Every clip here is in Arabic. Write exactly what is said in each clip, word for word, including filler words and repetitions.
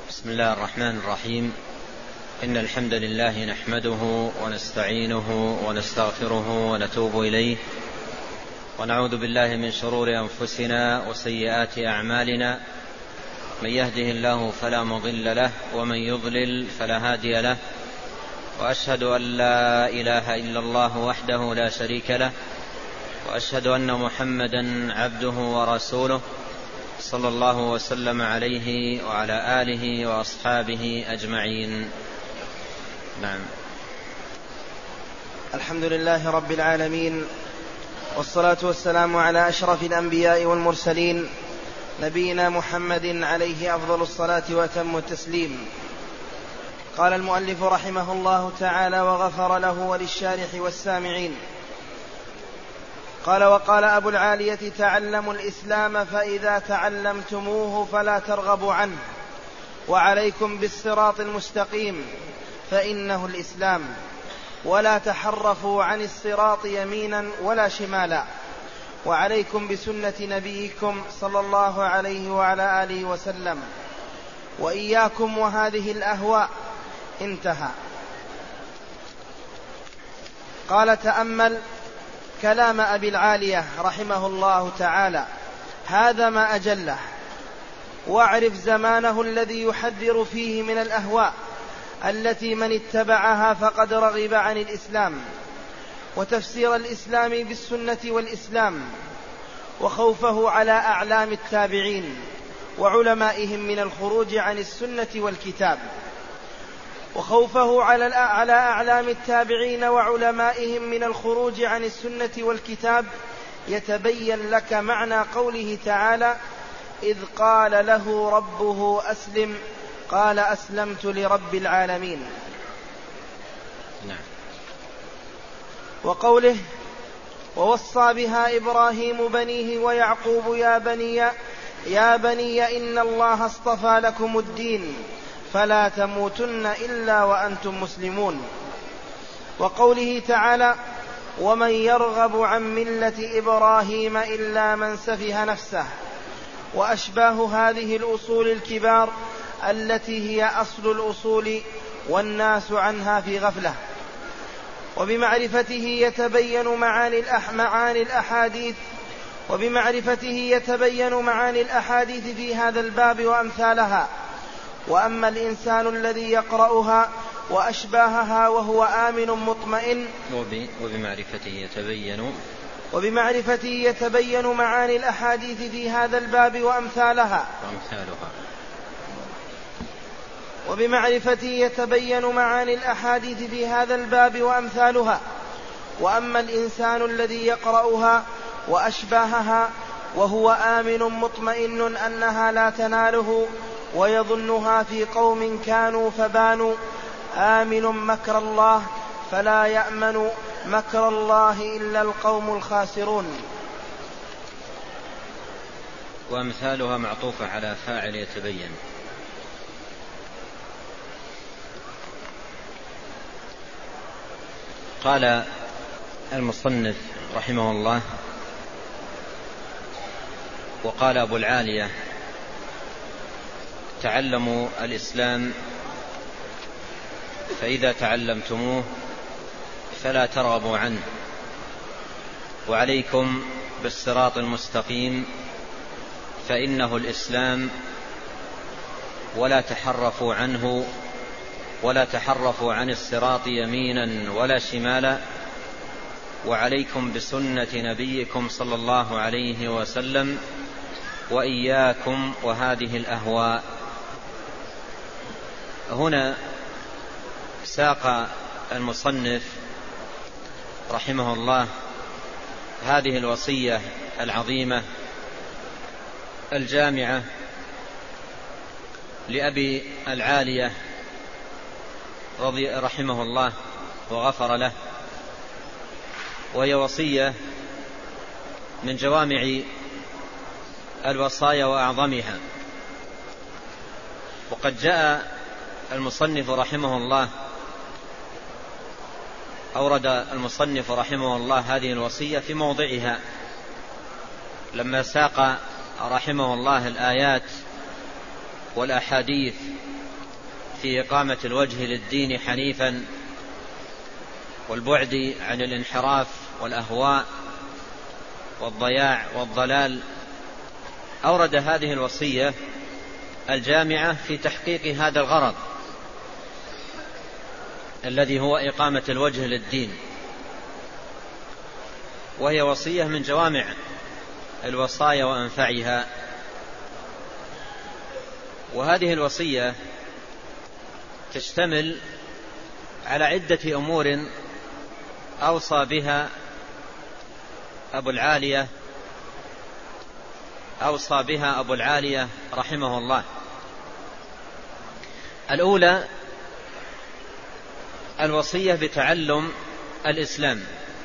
بسم الله الرحمن الرحيم. إن الحمد لله نحمده ونستعينه ونستغفره ونتوب إليه، ونعوذ بالله من شرور أنفسنا وسيئات أعمالنا. من يهده الله فلا مضل له، ومن يضلل فلا هادي له. وأشهد أن لا إله إلا الله وحده لا شريك له، وأشهد أن محمدا عبده ورسوله، صلى الله وسلم عليه وعلى آله وأصحابه أجمعين. نعم. الحمد لله رب العالمين، والصلاة والسلام على أشرف الأنبياء والمرسلين، نبينا محمد عليه أفضل الصلاة وأتم التسليم. قال المؤلف رحمه الله تعالى وغفر له وللشارح والسامعين. قال: وقال أبو العالية: تعلموا الإسلام فإذا تعلمتموه فلا ترغبوا عنه، وعليكم بالصراط المستقيم فإنه الإسلام، ولا تحرفوا عن الصراط يمينا ولا شمالا، وعليكم بسنة نبيكم صلى الله عليه وعلى آله وسلم، وإياكم وهذه الأهواء. انتهى. قال: تأمل كلام أبي العالية رحمه الله تعالى، هذا ما أجله، واعرف زمانه الذي يحذر فيه من الأهواء التي من اتبعها فقد رغب عن الإسلام، وتفسير الإسلام بالسنة والإسلام، وخوفه على أعلام التابعين وعلمائهم من الخروج عن السنة والكتاب، وخوفه على أعلام التابعين وعلمائهم من الخروج عن السنة والكتاب يتبين لك معنى قوله تعالى: إذ قال له ربه أسلم قال أسلمت لرب العالمين. نعم. وقوله: ووصى بها إبراهيم بنيه ويعقوب يا بني يا بني إن الله اصطفى لكم الدين فلا تموتن إلا وأنتم مسلمون. وقوله تعالى: ومن يرغب عن ملة إبراهيم إلا من سفه نفسه، وأشباه هذه الأصول الكبار التي هي أصل الأصول والناس عنها في غفلة. وبمعرفته يتبين معاني معاني الأحاديث وبمعرفته يتبين معاني الأحاديث في هذا الباب وأمثالها. وأما الإنسان الذي يقرأها وأشباهها وهو آمن مطمئن وبمعرفته يتبين وبمعرفته يتبين معاني الأحاديث في هذا الباب وأمثالها وأمثالها وبمعرفته يتبين معاني الأحاديث في هذا الباب وأمثالها. وأما الإنسان الذي يقرأها وأشباهها وهو آمن مطمئن أنها لا تناله ويظنها في قوم كانوا فبانوا، آمن مكر الله فلا يأمن مكر الله إلا القوم الخاسرون. وأمثالها معطوفة على فاعل يتبين. قال المصنف رحمه الله: وقال أبو العالية: تعلموا الإسلام فإذا تعلمتموه فلا ترغبوا عنه، وعليكم بالصراط المستقيم فإنه الإسلام، ولا تحرفوا عنه ولا تحرفوا عن الصراط يمينا ولا شمالا، وعليكم بسنة نبيكم صلى الله عليه وسلم، وإياكم وهذه الأهواء. هنا ساق المصنف رحمه الله هذه الوصية العظيمة الجامعة لأبي العالية رضي رحمه الله وغفر له، وهي وصية من جوامع الوصايا وأعظمها. وقد جاء المصنف رحمه الله أورد المصنف رحمه الله هذه الوصية في موضعها لما ساق رحمه الله الآيات والأحاديث في إقامة الوجه للدين حنيفا والبعد عن الانحراف والأهواء والضياع والضلال، أورد هذه الوصية الجامعة في تحقيق هذا الغرض الذي هو إقامة الوجه للدين، وهي وصية من جوامع الوصايا وأنفعها. وهذه الوصية تشتمل على عدة أمور أوصى بها أبو العالية أوصى بها أبو العالية رحمه الله. الأولى الوصية بتعلم الإسلام،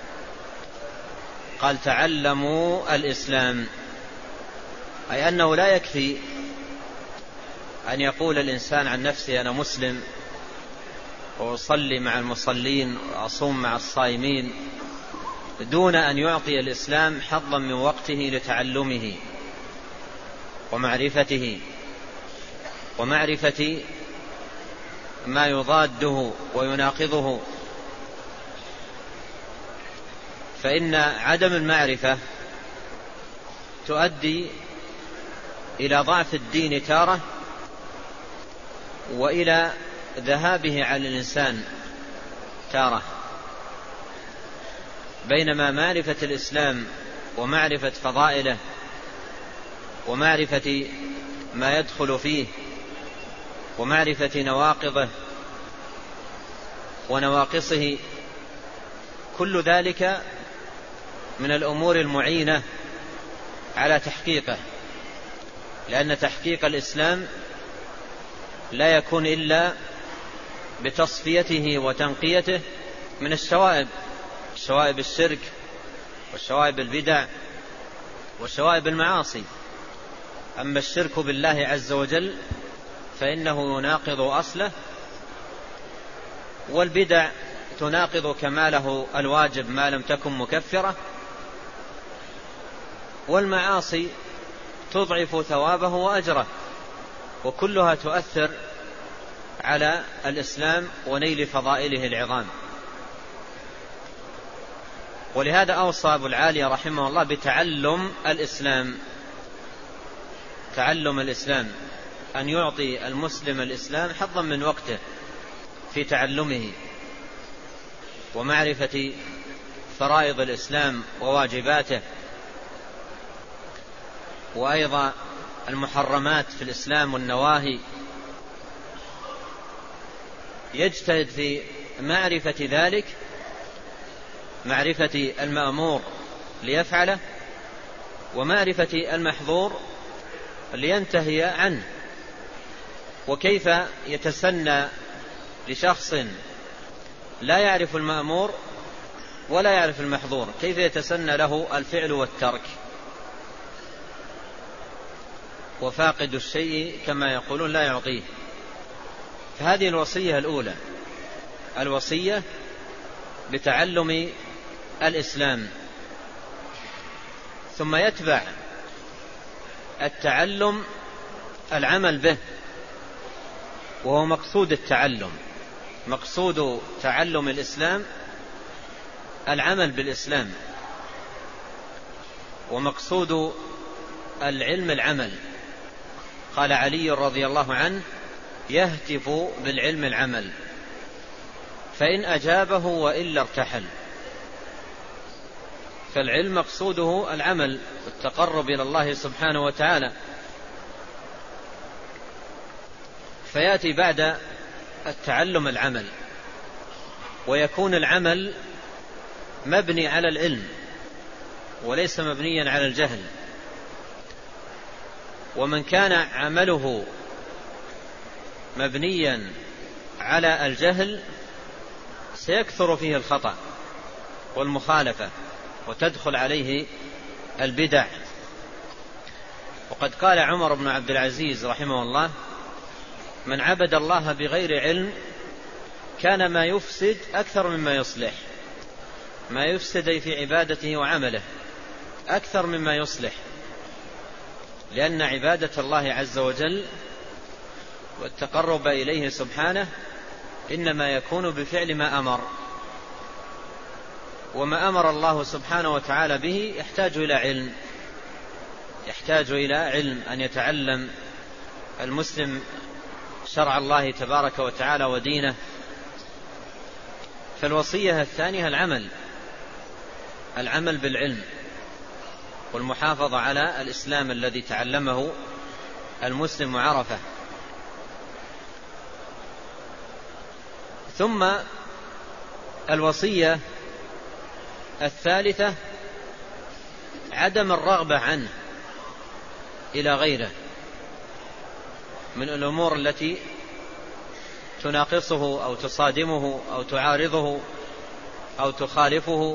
قال تعلموا الإسلام، أي أنه لا يكفي أن يقول الإنسان عن نفسه أنا مسلم وأصلي مع المصلين وأصوم مع الصائمين دون أن يعطي الإسلام حظا من وقته لتعلمه ومعرفته ومعرفة ما يضاده ويناقضه. فإن عدم المعرفة تؤدي إلى ضعف الدين تارة وإلى ذهابه على الإنسان تارة، بينما معرفة الإسلام ومعرفة فضائله ومعرفة ما يدخل فيه ومعرفة نواقضه ونواقصه كل ذلك من الأمور المعينة على تحقيقه، لأن تحقيق الإسلام لا يكون إلا بتصفيته وتنقيته من الشوائب، شوائب الشرك والشوائب البدع وشوائب المعاصي. أما الشرك بالله عز وجل فإنه يناقض أصله، والبدع تناقض كماله الواجب ما لم تكن مكفرة، والمعاصي تضعف ثوابه وأجره، وكلها تؤثر على الإسلام ونيل فضائله العظام. ولهذا أوصى أبو العالية رحمه الله بتعلم الإسلام، تعلم الإسلام، أن يعطي المسلم الإسلام حظا من وقته في تعلمه ومعرفة فرائض الإسلام وواجباته، وأيضا المحرمات في الإسلام والنواهي، يجتهد في معرفة ذلك، معرفة المأمور ليفعله ومعرفة المحظور لينتهي عنه. وكيف يتسنى لشخص لا يعرف المأمور ولا يعرف المحظور، كيف يتسنى له الفعل والترك؟ وفاقد الشيء كما يقولون لا يعطيه. فهذه الوصية الأولى، الوصية بتعلم الإسلام. ثم يتبع التعلم العمل به، وهو مقصود التعلم، مقصود تعلم الإسلام العمل بالإسلام، ومقصود العلم العمل. قال علي رضي الله عنه يهتف بالعلم العمل، فإن أجابه وإلا ارتحل. فالعلم مقصوده العمل والتقرب إلى الله سبحانه وتعالى، فيأتي بعد التعلم العمل، ويكون العمل مبني على العلم وليس مبنيا على الجهل. ومن كان عمله مبنيا على الجهل سيكثر فيه الخطأ والمخالفة وتدخل عليه البدع. وقد قال عمر بن عبد العزيز رحمه الله من عبد الله بغير علم كان ما يفسد أكثر مما يصلح، ما يفسد في عبادته وعمله أكثر مما يصلح، لأن عبادة الله عز وجل والتقرب إليه سبحانه إنما يكون بفعل ما أمر، وما أمر الله سبحانه وتعالى به يحتاج إلى علم، يحتاج إلى علم أن يتعلم المسلم شرع الله تبارك وتعالى ودينه. فالوصية الثانية العمل العمل بالعلم والمحافظة على الإسلام الذي تعلمه المسلم وعرفه. ثم الوصية الثالثة عدم الرغبة عنه إلى غيره من الأمور التي تناقصه أو تصادمه أو تعارضه أو تخالفه،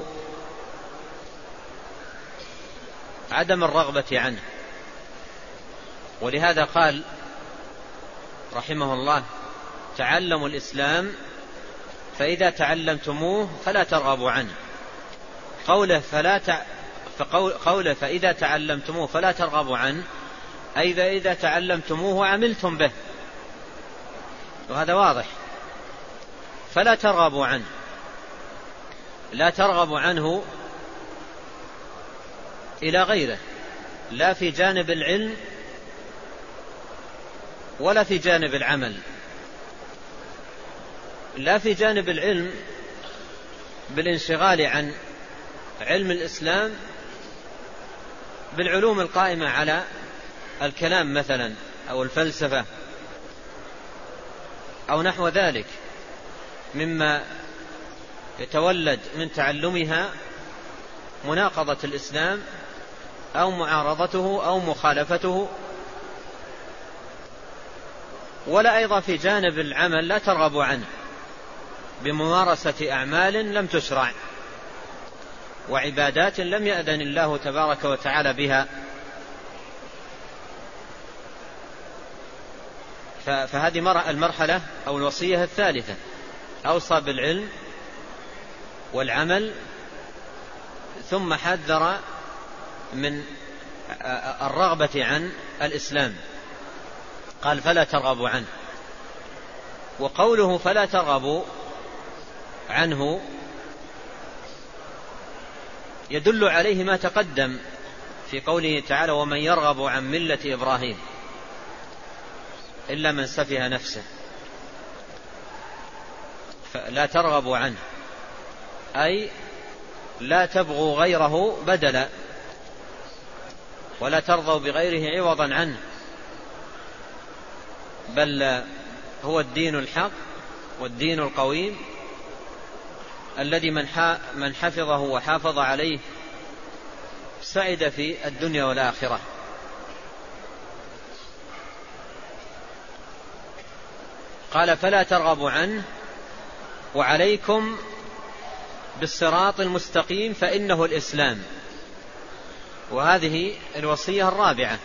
عدم الرغبة عنه. ولهذا قال رحمه الله: تعلموا الإسلام فإذا تعلمتموه فلا ترغبوا عنه. قوله فلا ت... فقول... قوله فإذا تعلمتموه فلا ترغبوا عنه، أي إذا تعلمتموه وعملتم به، وهذا واضح. فلا ترغبوا عنه، لا ترغبوا عنه إلى غيره، لا في جانب العلم ولا في جانب العمل. لا في جانب العلم بالانشغال عن علم الإسلام بالعلوم القائمة على الكلام مثلا أو الفلسفة أو نحو ذلك مما يتولد من تعلمها مناقضة الإسلام أو معارضته أو مخالفته. ولا أيضا في جانب العمل لا ترغبوا عنه بممارسة أعمال لم تشرع وعبادات لم يأذن الله تبارك وتعالى بها. فهذه المرحلة أو الوصية الثالثة، أوصى بالعلم والعمل، ثم حذر من الرغبة عن الإسلام، قال فلا ترغبوا عنه. وقوله فلا ترغبوا عنه يدل عليه ما تقدم في قوله تعالى: ومن يرغب عن ملة إبراهيم إلا من سفه نفسه. فلا ترغبوا عنه أي لا تبغوا غيره بدلا، ولا ترضوا بغيره عوضا عنه، بل هو الدين الحق والدين القويم الذي من حفظه وحافظ عليه سعد في الدنيا والآخرة. قال فلا ترغبوا عنه وعليكم بالصراط المستقيم فإنه الإسلام. وهذه الوصية الرابعة،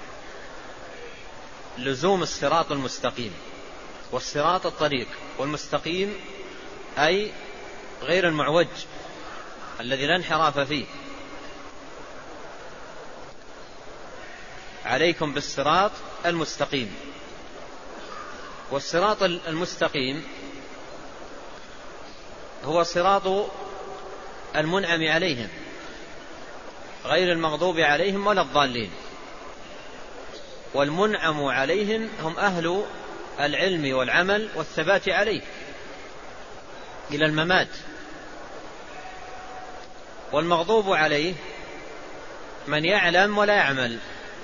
لزوم الصراط المستقيم. والصراط الطريق، والمستقيم أي غير المعوج الذي لا انحراف فيه. عليكم بالصراط المستقيم. والصراط المستقيم هو صراط المنعم عليهم غير المغضوب عليهم ولا الضالين. والمنعم عليهم هم أهل العلم والعمل والثبات عليه إلى الممات. والمغضوب عليه من يعلم ولا يعمل،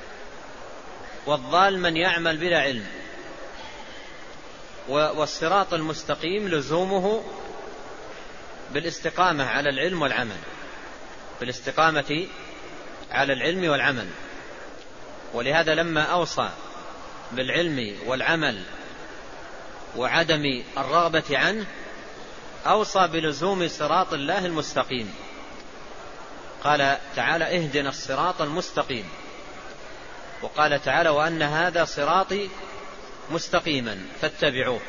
والضال من يعمل بلا علم. والصراط المستقيم لزومه بالاستقامة على العلم والعمل، بالاستقامة على العلم والعمل. ولهذا لما أوصى بالعلم والعمل وعدم الرغبة عنه أوصى بلزوم صراط الله المستقيم. قال تعالى: اهدنا الصراط المستقيم. وقال تعالى: وأن هذا صراطي مستقيما فاتبعوه.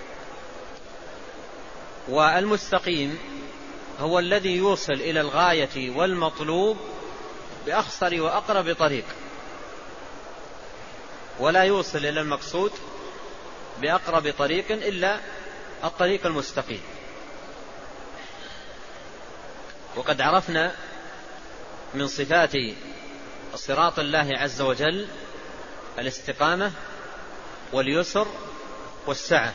والمستقيم هو الذي يوصل إلى الغاية والمطلوب بأخصر وأقرب طريق، ولا يوصل إلى المقصود بأقرب طريق إلا الطريق المستقيم. وقد عرفنا من صفات صراط الله عز وجل الاستقامة واليسر والسعة.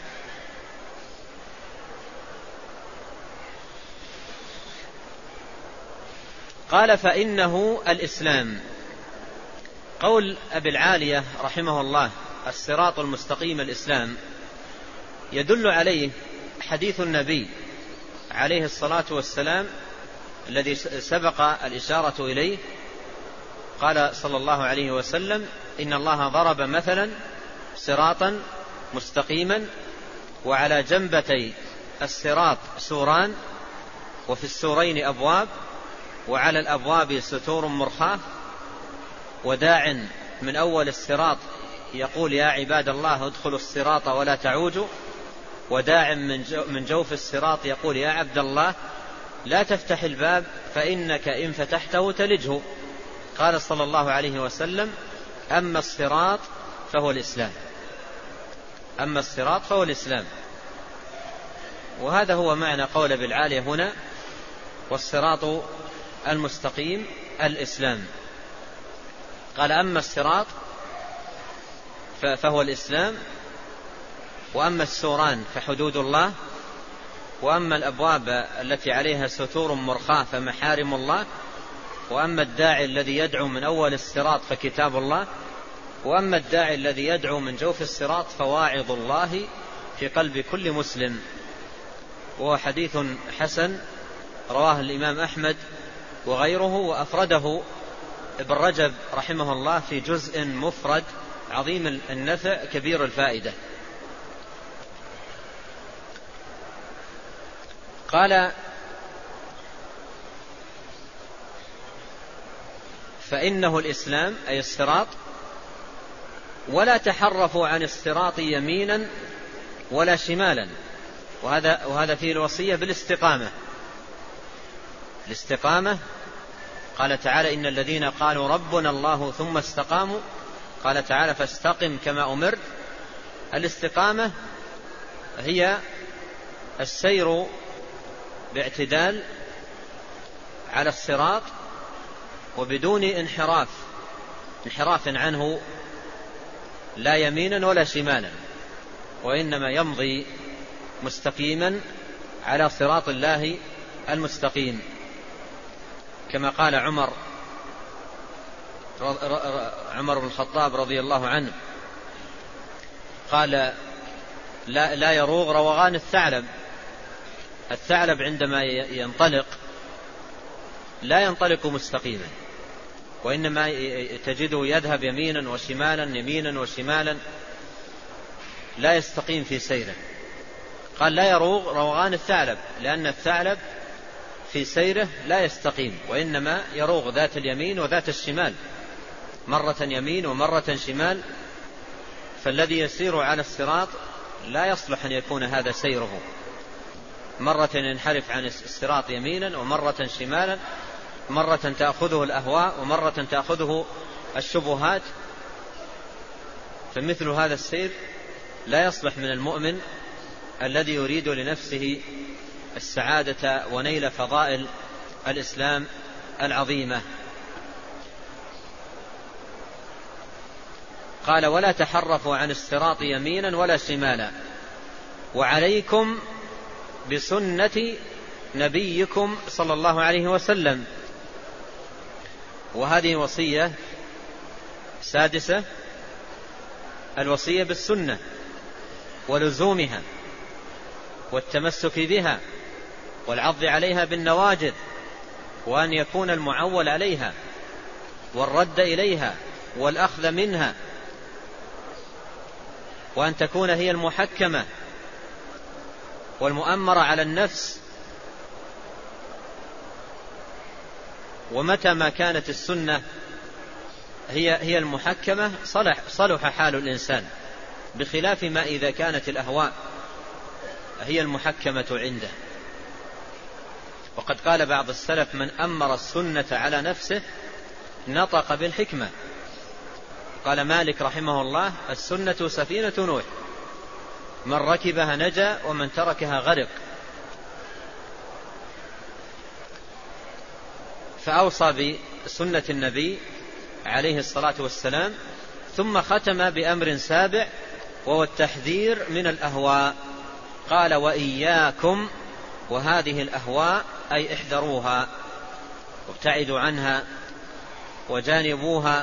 قال فإنه الإسلام. قول أبي العالية رحمه الله الصراط المستقيم الإسلام يدل عليه حديث النبي عليه الصلاة والسلام الذي سبق الإشارة إليه. قال صلى الله عليه وسلم إن الله ضرب مثلا صراطا مستقيما وعلى جنبتي الصراط سوران وفي السورين أبواب وعلى الأبواب ستور مرخاة وداع من أول الصراط يقول يا عباد الله ادخلوا الصراط ولا تعوجوا وداع من جوف الصراط يقول يا عبد الله لا تفتح الباب فإنك إن فتحته تلجه. قال صلى الله عليه وسلم أما الصراط فهو الإسلام. أما الصراط فهو الإسلام. وهذا هو معنى قول أبي العالية هنا والصراط المستقيم الإسلام. قال أما الصراط فهو الإسلام وأما السوران فحدود الله وأما الأبواب التي عليها ستور مرخاة فمحارم الله وأما الداعي الذي يدعو من أول الصراط فكتاب الله وأما الداعي الذي يدعو من جوف الصراط فواعظ الله في قلب كل مسلم. وهو حديث حسن رواه الإمام أحمد وغيره وأفرده ابن رجب رحمه الله في جزء مفرد عظيم النفع كبير الفائدة. قال فإنه الإسلام أي الصراط ولا تحرفوا عن الصراط يمينا ولا شمالا. وهذا, وهذا فيه الوصية بالاستقامة. الاستقامة قال تعالى إن الذين قالوا ربنا الله ثم استقاموا قال تعالى فاستقم كما أمرت. الاستقامة هي السير باعتدال على الصراط وبدون انحراف انحراف عنه لا يمينا ولا شمالا وإنما يمضي مستقيما على صراط الله المستقيم كما قال عمر عمر بن الخطاب رضي الله عنه قال لا, لا يروغ روغان الثعلب. الثعلب عندما ينطلق لا ينطلق مستقيما وإنما تجده يذهب يمينا وشمالا يمينا وشمالا لا يستقيم في سيره. قال لا يروغ روغان الثعلب لأن الثعلب في سيره لا يستقيم وإنما يروغ ذات اليمين وذات الشمال مرة يمين ومرة شمال. فالذي يسير على الصراط لا يصلح أن يكون هذا سيره مرة ينحرف عن الصراط يمينا ومرة شمالا مرة تأخذه الأهواء ومرة تأخذه الشبهات. فمثل هذا السير لا يصلح من المؤمن الذي يريد لنفسه السعادة ونيل فضائل الإسلام العظيمة. قال ولا تحرفوا عن الصراط يمينا ولا شمالا وعليكم بسنة نبيكم صلى الله عليه وسلم. وهذه وصية سادسة الوصية بالسنة ولزومها والتمسك بها والعض عليها بالنواجذ وأن يكون المعول عليها والرد إليها والأخذ منها وأن تكون هي المحكمة والمؤمرة على النفس. ومتى ما كانت السنة هي هي المحكمة صلح صلح حال الإنسان بخلاف ما إذا كانت الأهواء هي المحكمة عنده. وقد قال بعض السلف من أمر السنة على نفسه نطق بالحكمة. قال مالك رحمه الله السنة سفينة نوح من ركبها نجا ومن تركها غرق. فأوصى بسنة النبي عليه الصلاة والسلام، ثم ختم بأمر سابع وهو التحذير من الأهواء. قال: وإياكم وهذه الأهواء، أي احذروها وابتعدوا عنها وجانبوها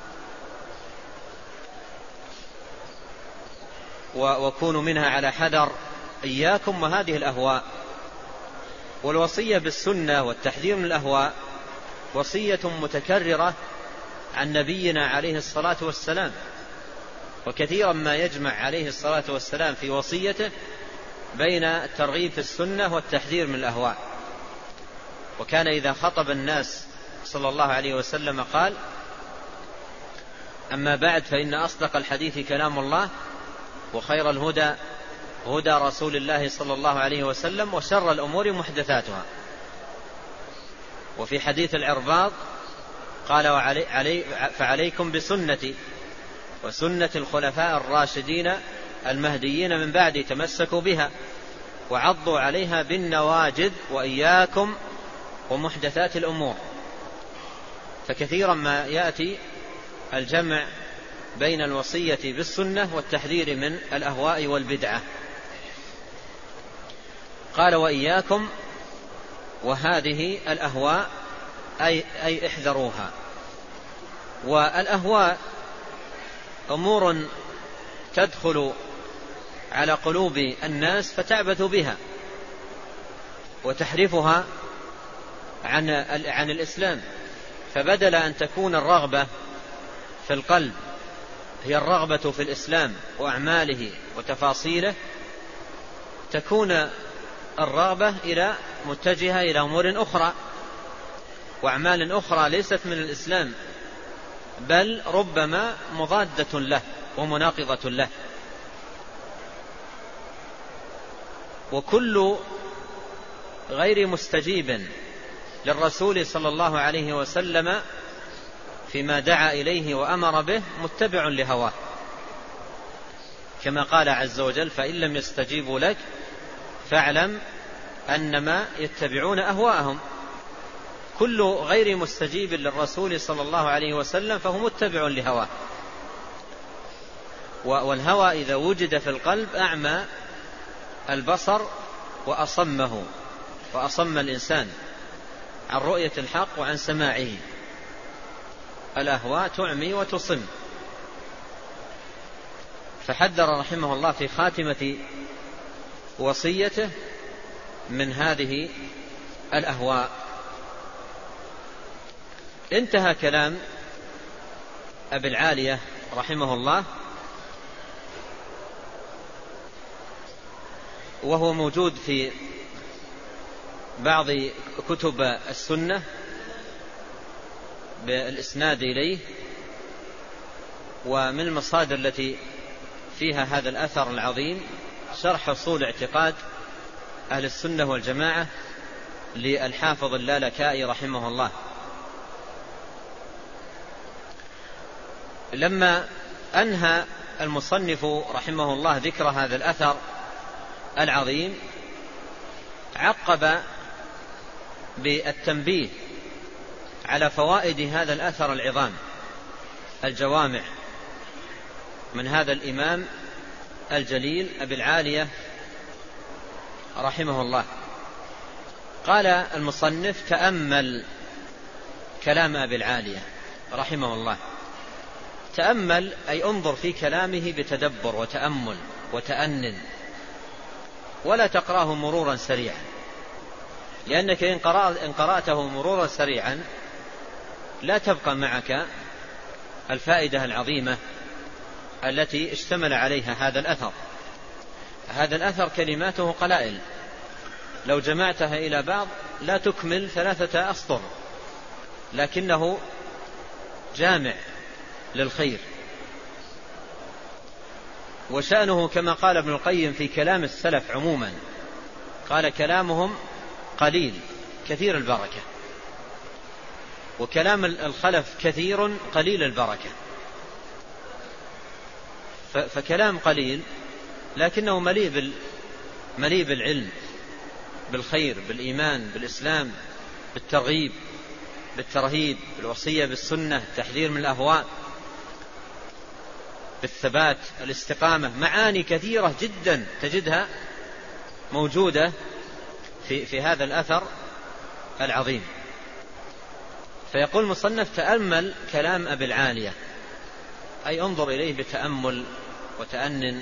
وكونوا منها على حذر. إياكم وهذه الأهواء. والوصية بالسنة والتحذير من الأهواء وصية متكررة عن نبينا عليه الصلاة والسلام، وكثيرا ما يجمع عليه الصلاة والسلام في وصيته بين الترغيب في السنة والتحذير من الأهواء. وكان إذا خطب الناس صلى الله عليه وسلم قال: أما بعد، فإن أصدق الحديث كلام الله، وخير الهدى هدى رسول الله صلى الله عليه وسلم، وشر الأمور محدثاتها. وفي حديث العرباض قال: وعلي فعليكم بسنتي وسنة الخلفاء الراشدين المهديين من بعدي، تمسكوا بها وعضوا عليها بالنواجذ، وإياكم ومحدثات الأمور. فكثيرا ما يأتي الجمع بين الوصية بالسنة والتحذير من الأهواء والبدعة. قال: وإياكم وهذه الأهواء، أي, أي احذروها. والأهواء أمور تدخل على قلوب الناس فتعبث بها وتحرفها عن, عن الإسلام. فبدل أن تكون الرغبة في القلب هي الرغبة في الإسلام وأعماله وتفاصيله، تكون الرغبة إلى متجهة إلى أمور أخرى وأعمال أخرى ليست من الإسلام، بل ربما مضادة له ومناقضة له. وكل غير مستجيب للرسول صلى الله عليه وسلم فيما دعا إليه وأمر به متبع لهواه، كما قال عز وجل: فإن لم يستجيبوا لك فاعلم أنما يتبعون أهواءهم. كل غير مستجيب للرسول صلى الله عليه وسلم فهو متبع لهواه. والهوى إذا وجد في القلب أعمى البصر وأصمه، وأصم الإنسان عن رؤية الحق وعن سماعه. الأهواء تعمي وتصم. فحذر رحمه الله في خاتمة وصيته من هذه الأهواء. انتهى كلام أبي العالية رحمه الله، وهو موجود في بعض كتب السنة بالإسناد إليه. ومن المصادر التي فيها هذا الأثر العظيم شرح أصول اعتقاد أهل السنة والجماعة للحافظ اللالكائي رحمه الله. لما أنهى المصنف رحمه الله ذكر هذا الأثر العظيم، عقب بالتنبيه على فوائد هذا الأثر العظام الجوامع من هذا الإمام الجليل أبي العالية رحمه الله. قال المصنف: تأمل كلام أبي العالية رحمه الله. تأمل أي انظر في كلامه بتدبر وتأمل وتأنن، ولا تقرأه مرورا سريعا، لأنك إن قرأته مرورا سريعا لا تبقى معك الفائدة العظيمة التي اشتمل عليها هذا الأثر. هذا الأثر كلماته قلائل، لو جمعتها إلى بعض لا تكمل ثلاثة أسطر، لكنه جامع للخير. وشأنه كما قال ابن القيم في كلام السلف عموما، قال: كلامهم قليل كثير البركة، وكلام الخلف كثير قليل البركة. فكلام قليل لكنه مليء بال... مليء بالعلم، بالخير، بالإيمان، بالإسلام، بالترغيب، بالترهيب، بالوصية بالسنة، التحذير من الأهواء، بالثبات، الاستقامة. معاني كثيرة جدا تجدها موجودة في, في هذا الأثر العظيم. فيقول المصنف: تأمل كلام أبي العالية، أي انظر إليه بتأمل وتأنن.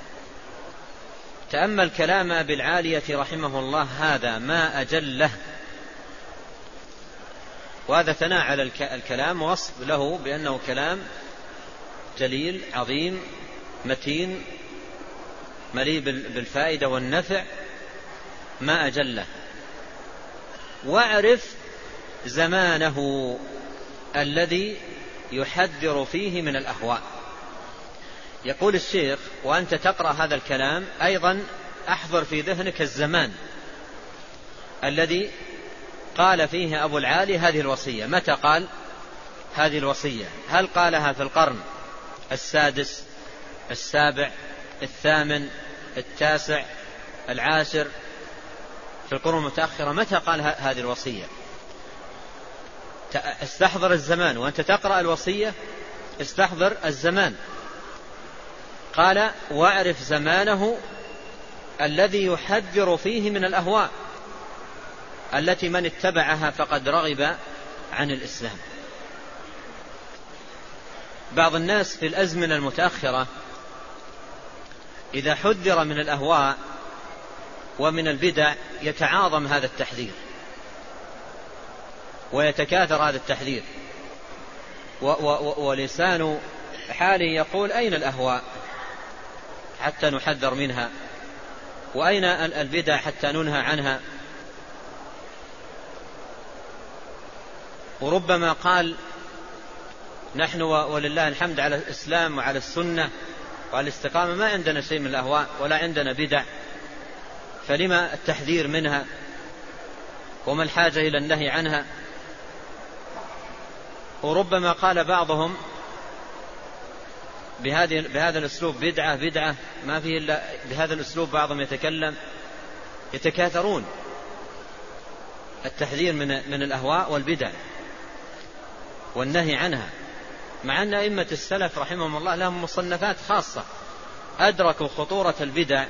تأمل كلام أبي العالية رحمه الله، هذا ما أجله. وهذا ثناء على الكلام ووصف له بأنه كلام جليل عظيم متين مليء بالفائدة والنفع، ما أجله. واعرف زمانه الذي يحذر فيه من الأهواء. يقول الشيخ: وأنت تقرأ هذا الكلام أيضا أحضر في ذهنك الزمان الذي قال فيه أبو العالي هذه الوصية. متى قال هذه الوصية؟ هل قالها في القرن السادس، السابع، الثامن، التاسع، العاشر، في القرون المتأخرة؟ متى قال هذه الوصية؟ استحضر الزمان، وأنت تقرأ الوصية استحضر الزمان. قال: واعرف زمانه الذي يحذر فيه من الأهواء التي من اتبعها فقد رغب عن الإسلام. بعض الناس في الأزمنة المتأخرة إذا حذر من الأهواء ومن البدع يتعاظم هذا التحذير ويتكاثر هذا التحذير، ولسان حاله يقول: أين الأهواء حتى نحذر منها؟ وأين البدع حتى ننهى عنها؟ وربما قال: نحن ولله الحمد على الإسلام وعلى السنة وعلى الاستقامة ما عندنا شيء من الأهواء ولا عندنا بدع، فلما التحذير منها وما الحاجة إلى النهي عنها؟ وربما قال بعضهم بهذه بهذا الأسلوب: بدعة بدعة ما فيه إلا بهذا الأسلوب. بعضهم يتكلم يتكاثرون التحذير من من الأهواء والبدع والنهي عنها، مع أن أئمة السلف رحمهم الله لهم مصنفات خاصة أدركوا خطورة البدع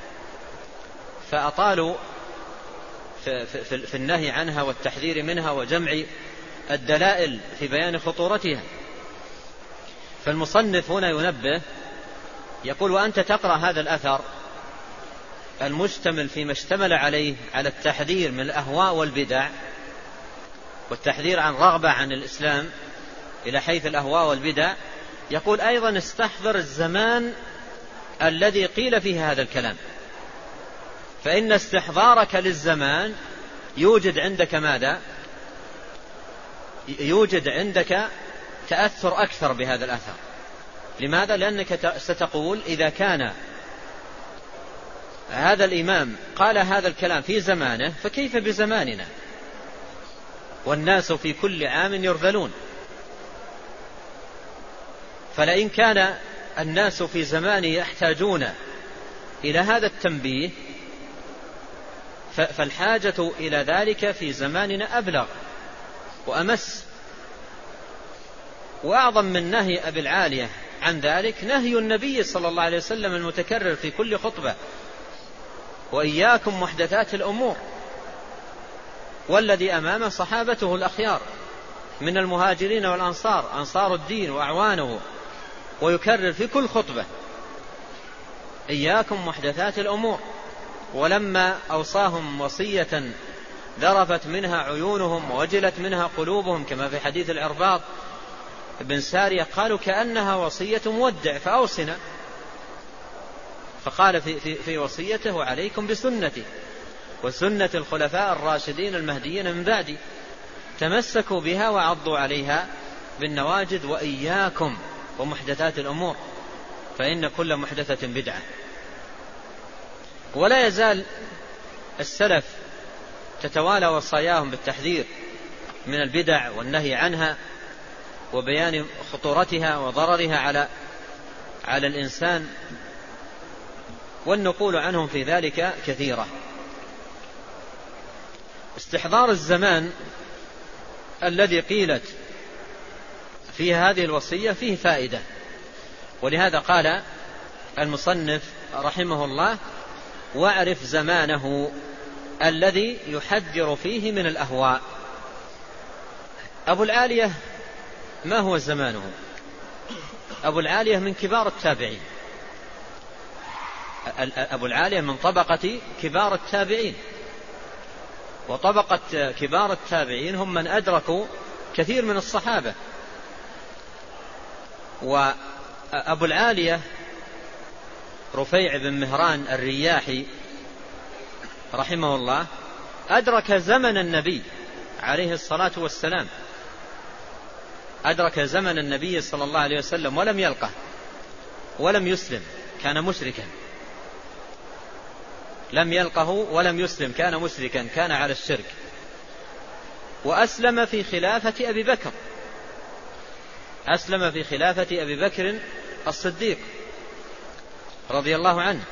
فأطالوا في, في, في النهي عنها والتحذير منها وجمع الدلائل في بيان خطورتها. فالمصنف هنا ينبه يقول: وأنت تقرأ هذا الأثر المشتمل فيما اشتمل عليه على التحذير من الأهواء والبدع والتحذير عن رغبة عن الإسلام إلى حيث الأهواء والبدع، يقول أيضا: استحضر الزمان الذي قيل فيه هذا الكلام، فإن استحضارك للزمان يوجد عندك ماذا؟ يوجد عندك تأثر أكثر بهذا الأثر. لماذا؟ لأنك ستقول: إذا كان هذا الإمام قال هذا الكلام في زمانه فكيف بزماننا؟ والناس في كل عام يرذلون. فلئن كان الناس في زمانه يحتاجون إلى هذا التنبيه فالحاجة إلى ذلك في زماننا أبلغ وأمس. وأعظم من نهي أبي العالية عن ذلك نهي النبي صلى الله عليه وسلم المتكرر في كل خطبة: وإياكم محدثات الأمور. والذي أمامه صحابته الأخيار من المهاجرين والأنصار، أنصار الدين وأعوانه، ويكرر في كل خطبة: إياكم محدثات الأمور. ولما أوصاهم وصية ذرفت منها عيونهم ووجلت منها قلوبهم كما في حديث العرباض بن سارية قالوا: كأنها وصية مودع فأوصنا. فقال في, في, في وصيته: وعليكم بسنتي وسنة الخلفاء الراشدين المهديين من بعدي، تمسكوا بها وعضوا عليها بالنواجذ، وإياكم ومحدثات الأمور فإن كل محدثة بدعة. ولا يزال السلف تتوالى وصاياهم بالتحذير من البدع والنهي عنها وبيان خطورتها وضررها على على الإنسان. والنقول عنهم في ذلك كثيرة. استحضار الزمان الذي قيلت فيه هذه الوصية فيه فائدة، ولهذا قال المصنف رحمه الله: واعرف زمانه الذي يحذر فيه من الأهواء. أبو العالية ما هو زمانه؟ أبو العالية من كبار التابعين، أبو العالية من طبقة كبار التابعين، وطبقة كبار التابعين هم من أدركوا كثير من الصحابة. وأبو العالية رفيع بن مهران الرياحي رحمه الله أدرك زمن النبي عليه الصلاة والسلام، أدرك زمن النبي صلى الله عليه وسلم ولم يلقه ولم يسلم، كان مشركا، لم يلقه ولم يسلم، كان مشركا، كان على الشرك، وأسلم في خلافة أبي بكر، أسلم في خلافة أبي بكر الصديق رضي الله عنه،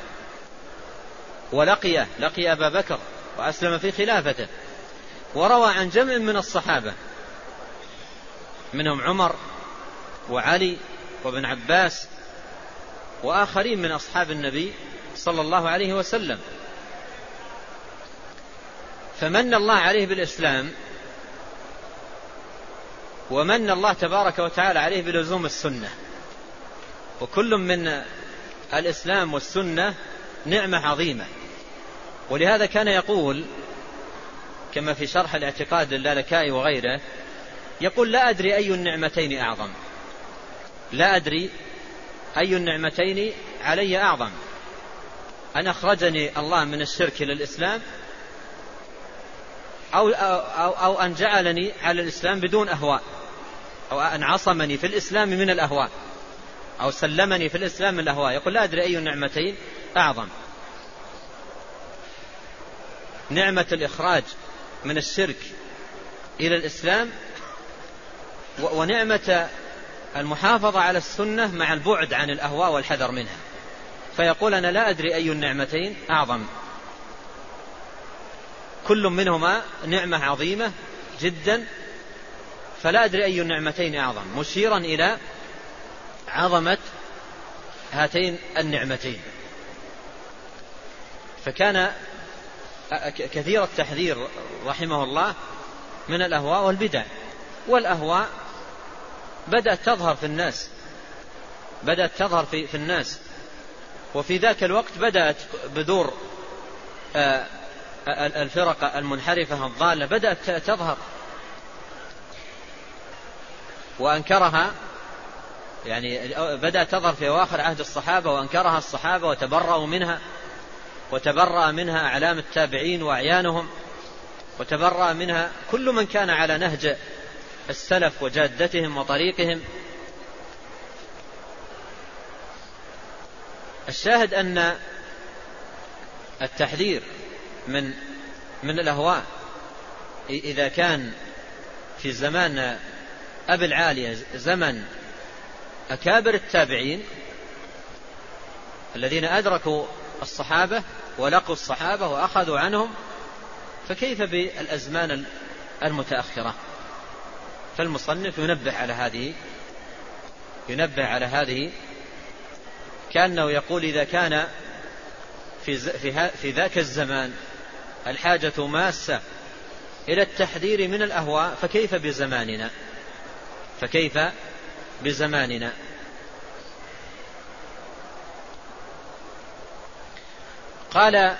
ولقي لقي أبا بكر وأسلم في خلافته، وروى عن جمع من الصحابة منهم عمر وعلي وابن عباس وآخرين من أصحاب النبي صلى الله عليه وسلم. فمن الله عليه بالإسلام، ومن الله تبارك وتعالى عليه بلزوم السنة، وكل من الإسلام والسنة نعمة عظيمة. ولهذا كان يقول كما في شرح الاعتقاد للالكائي وغيره، يقول: لا أدري أي النعمتين أعظم، لا أدري أي النعمتين علي أعظم، أن أخرجني الله من الشرك إلى الإسلام، أو, أو, أو أن جعلني على الإسلام بدون أهواء، أو أن عصمني في الإسلام من الأهواء، أو سلمني في الإسلام من الأهواء. يقول: لا أدري أي النعمتين أعظم، نعمة الإخراج من الشرك إلى الإسلام، ونعمة المحافظة على السنة مع البعد عن الأهواء والحذر منها. فيقول: أنا لا أدري أي النعمتين أعظم، كل منهما نعمة عظيمة جدا، فلا أدري أي النعمتين أعظم، مشيرا إلى عظمة هاتين النعمتين. فكان كثير التحذير رحمه الله من الأهواء والبدع، والأهواء بدأت تظهر في الناس، بدأت تظهر في, في الناس وفي ذاك الوقت بدأت بذور الفرق المنحرفة الضالة بدأت تظهر، وأنكرها يعني بدأت تظهر في أواخر عهد الصحابة، وأنكرها الصحابة وتبرأوا منها، وتبرأ منها أعلام التابعين وأعيانهم، وتبرأ منها كل من كان على نهج السلف وجادتهم وطريقهم. الشاهد أن التحذير من من الأهواء إذا كان في زمان أبي العالية، زمن أكابر التابعين الذين أدركوا الصحابة ولقوا الصحابة وأخذوا عنهم، فكيف بالأزمان المتأخرة؟ فالمصنف ينبه على هذه ينبه على هذه كأنه يقول: إذا كان في في ذاك الزمان الحاجة ماسة إلى التحذير من الأهواء، فكيف بزماننا فكيف بزماننا قال: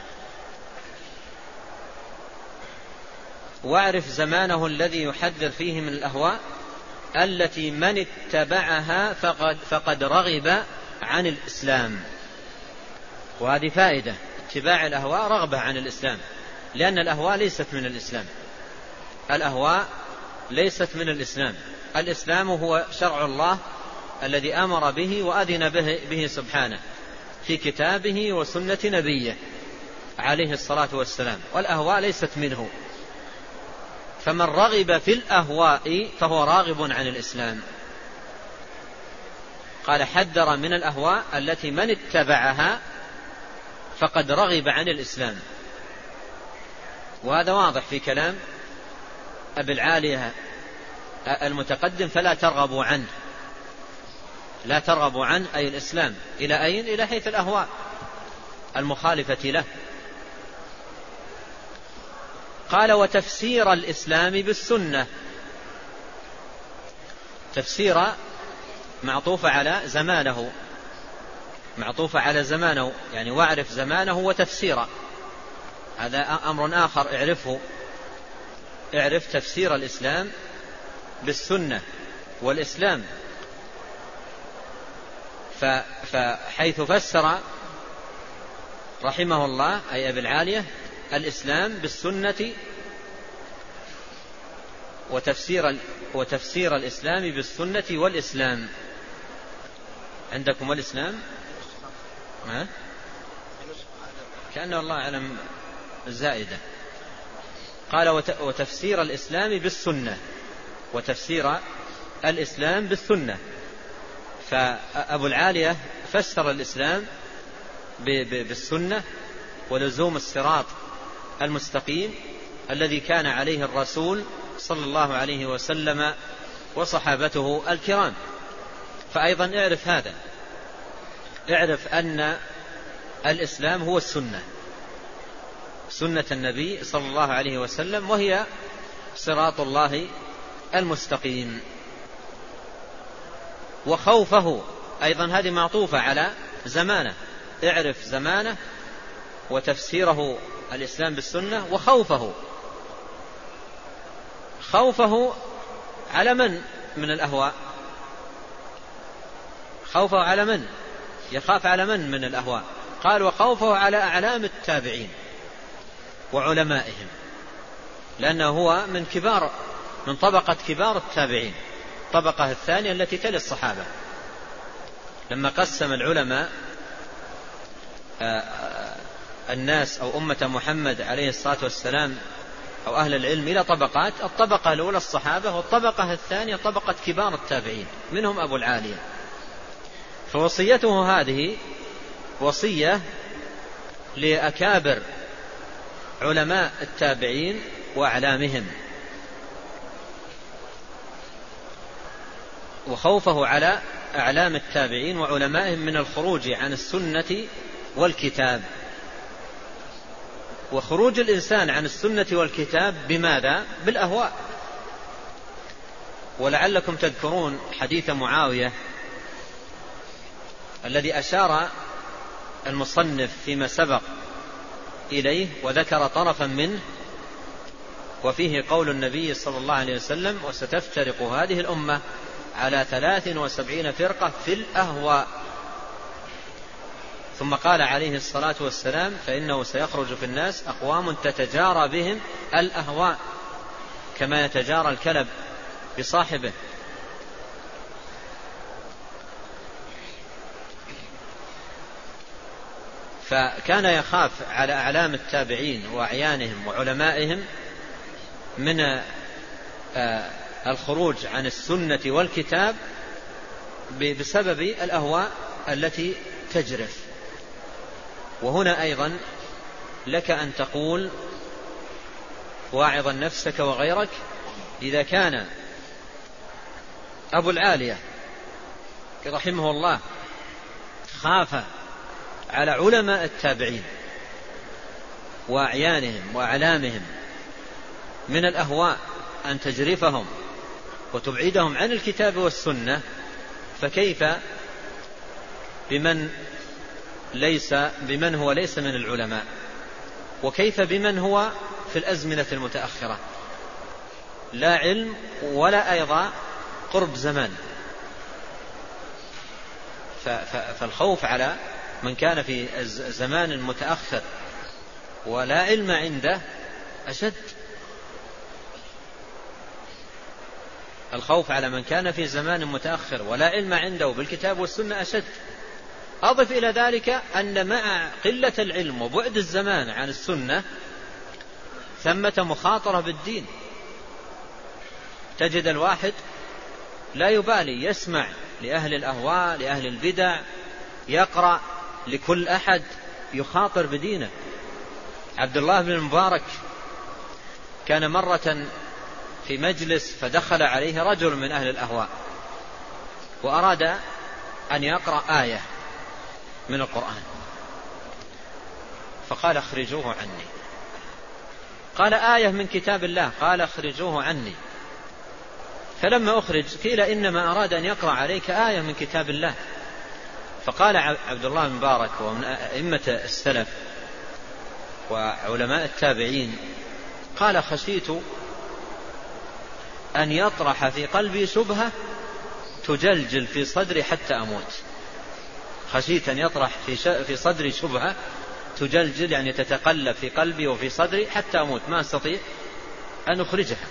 واعرف زمانه الذي يحذر فيه من الأهواء التي من اتبعها فقد, فقد رغب عن الإسلام. وهذه فائدة، اتباع الأهواء رغبة عن الإسلام، لأن الأهواء ليست من الإسلام، الأهواء ليست من الإسلام. الإسلام هو شرع الله الذي أمر به وأذن به, به سبحانه في كتابه وسنة نبيه عليه الصلاة والسلام، والأهواء ليست منه. فمن رغب في الأهواء فهو راغب عن الإسلام. قال: حذر من الأهواء التي من اتبعها فقد رغب عن الإسلام. وهذا واضح في كلام أبي العالية المتقدم: فلا ترغبوا عنه. لا ترغبوا عنه أي الإسلام. إلى أين؟ إلى حيث الأهواء المخالفة له. قال: وتفسير الإسلام بالسنة. تفسير معطوفة على زمانه، معطوفة على زمانه، يعني واعرف زمانه وتفسيره. هذا أمر آخر اعرفه، اعرف تفسير الإسلام بالسنة والإسلام. فحيث فسر رحمه الله أي أبي العالية الإسلام بالسنة وتفسير, وتفسير الإسلام بالسنة والإسلام. عندكم الإسلام؟ ها؟ كأنه الله أعلم زائدة. قال: وتفسير الإسلام بالسنة، وتفسير الإسلام بالسنة. فأبو العالية فسر الإسلام بالسنة ولزوم الصراط المستقيم الذي كان عليه الرسول صلى الله عليه وسلم وصحابته الكرام. فأيضا اعرف هذا، اعرف أن الإسلام هو السنة، سنة النبي صلى الله عليه وسلم، وهي صراط الله المستقيم. وخوفه أيضا هذه معطوفة على زمانه، اعرف زمانه وتفسيره الإسلام بالسنة. وخوفه، خوفه على من من الأهواء؟ خوفه على من؟ يخاف على من من الأهواء؟ قال: وخوفه على أعلام التابعين وعلمائهم، لأنه هو من كبار من طبقة كبار التابعين، الطبقة الثانية التي تلي الصحابة. لما قسم العلماء الناس أو أمة محمد عليه الصلاة والسلام أو أهل العلم إلى طبقات، الطبقة الأولى الصحابة، والطبقة الثانية طبقة كبار التابعين منهم أبو العالية. فوصيته هذه وصية لأكابر علماء التابعين وأعلامهم، وخوفه على أعلام التابعين وعلمائهم من الخروج عن السنة والكتاب. وخروج الإنسان عن السنة والكتاب بماذا؟ بالأهواء. ولعلكم تذكرون حديث معاوية الذي أشار المصنف فيما سبق إليه وذكر طرفا منه، وفيه قول النبي صلى الله عليه وسلم: وستفترق هذه الأمة على ثلاث وسبعين فرقة في الأهواء. ثم قال عليه الصلاة والسلام: فإنه سيخرج في الناس أقوام تتجارى بهم الأهواء كما يتجارى الكلب بصاحبه. فكان يخاف على أعلام التابعين وأعيانهم وعلمائهم من الخروج عن السنة والكتاب بسبب الأهواء التي تجرف. وهنا أيضا لك أن تقول واعظا نفسك وغيرك: إذا كان أبو العالية رحمه الله خاف على علماء التابعين وأعيانهم وأعلامهم من الأهواء أن تجرفهم وتبعدهم عن الكتاب والسنة، فكيف بمن ليس بمن هو ليس من العلماء؟ وكيف بمن هو في الأزمنة المتأخرة لا علم ولا أيضا قرب زمان؟ فالخوف على من كان في زمان متأخر ولا علم عنده أشد. الخوف على من كان في زمان متأخر ولا علم عنده بالكتاب والسنة أشد. أضف إلى ذلك أن مع قلة العلم وبعد الزمان عن السنة ثمة مخاطرة بالدين. تجد الواحد لا يبالي، يسمع لأهل الأهواء لأهل البدع، يقرأ لكل أحد يخاطر بدينه. عبد الله بن المبارك كان مرة في مجلس فدخل عليه رجل من أهل الأهواء وأراد أن يقرأ آية من القرآن، فقال اخرجوه عني. قال آية من كتاب الله، قال اخرجوه عني. فلما أخرج قيل إنما أراد أن يقرأ عليك آية من كتاب الله. فقال عبد الله بن مبارك ومن أئمة السلف وعلماء التابعين، قال خشيت أن يطرح في قلبي شبهة تجلجل في صدري حتى أموت. خشيت أن يطرح في صدري شبهة تجلجل، يعني تتقلب في قلبي وفي صدري حتى أموت، ما أستطيع أن أخرجها.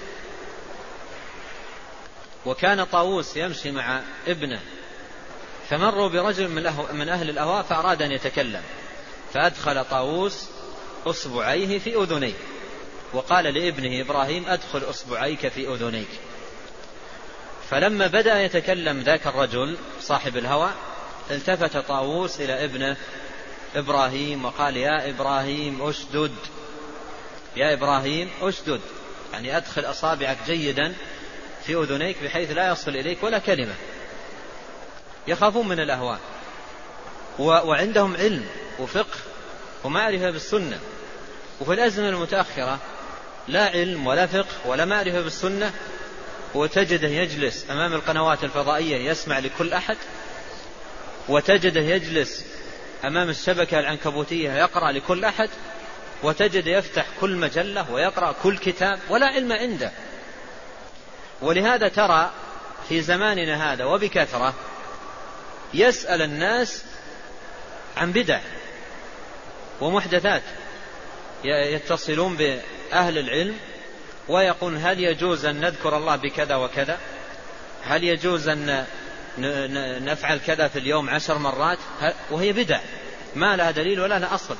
وكان طاووس يمشي مع ابنه فمروا برجل من أهل الأهواء فأراد أن يتكلم، فأدخل طاووس أصبعيه في أذنيه وقال لابنه إبراهيم أدخل أصبعيك في أذنيك. فلما بدأ يتكلم ذاك الرجل صاحب الهوى التفت طاووس إلى ابنه إبراهيم وقال يا إبراهيم أشدد، يا إبراهيم أشدد، يعني أدخل أصابعك جيدا في أذنيك بحيث لا يصل إليك ولا كلمة. يخافون من الأهواء وعندهم علم وفقه ومعرفة بالسنة. وفي الأزمة المتأخرة لا علم ولا فقه ولا معرفة بالسنة، وتجده يجلس أمام القنوات الفضائية يسمع لكل أحد، وتجده يجلس أمام الشبكة العنكبوتية يقرأ لكل أحد، وتجد يفتح كل مجلة ويقرأ كل كتاب ولا علم عنده. ولهذا ترى في زماننا هذا وبكثرة يسأل الناس عن بدع ومحدثات، يتصلون بأهل العلم ويقول هل يجوز أن نذكر الله بكذا وكذا، هل يجوز أن نفعل كذا في اليوم عشر مرات، وهي بدع ما لها دليل ولا لها أصل.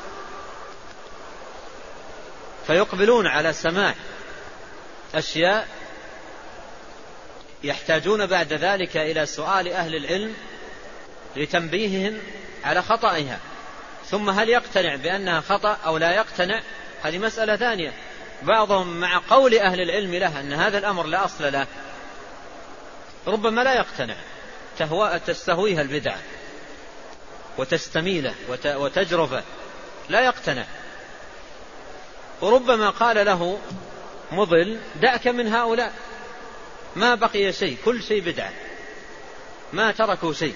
فيقبلون على سماع أشياء يحتاجون بعد ذلك إلى سؤال أهل العلم لتنبيههم على خطئها، ثم هل يقتنع بأنها خطأ أو لا يقتنع هذه مسألة ثانية. بعضهم مع قول أهل العلم له أن هذا الأمر لا أصل له ربما لا يقتنع، تستهويها البدعة وتستميله وتجرفه، لا يقتنع. وربما قال له مضل دعك من هؤلاء، ما بقي شيء، كل شيء بدعة، ما تركوا شيء.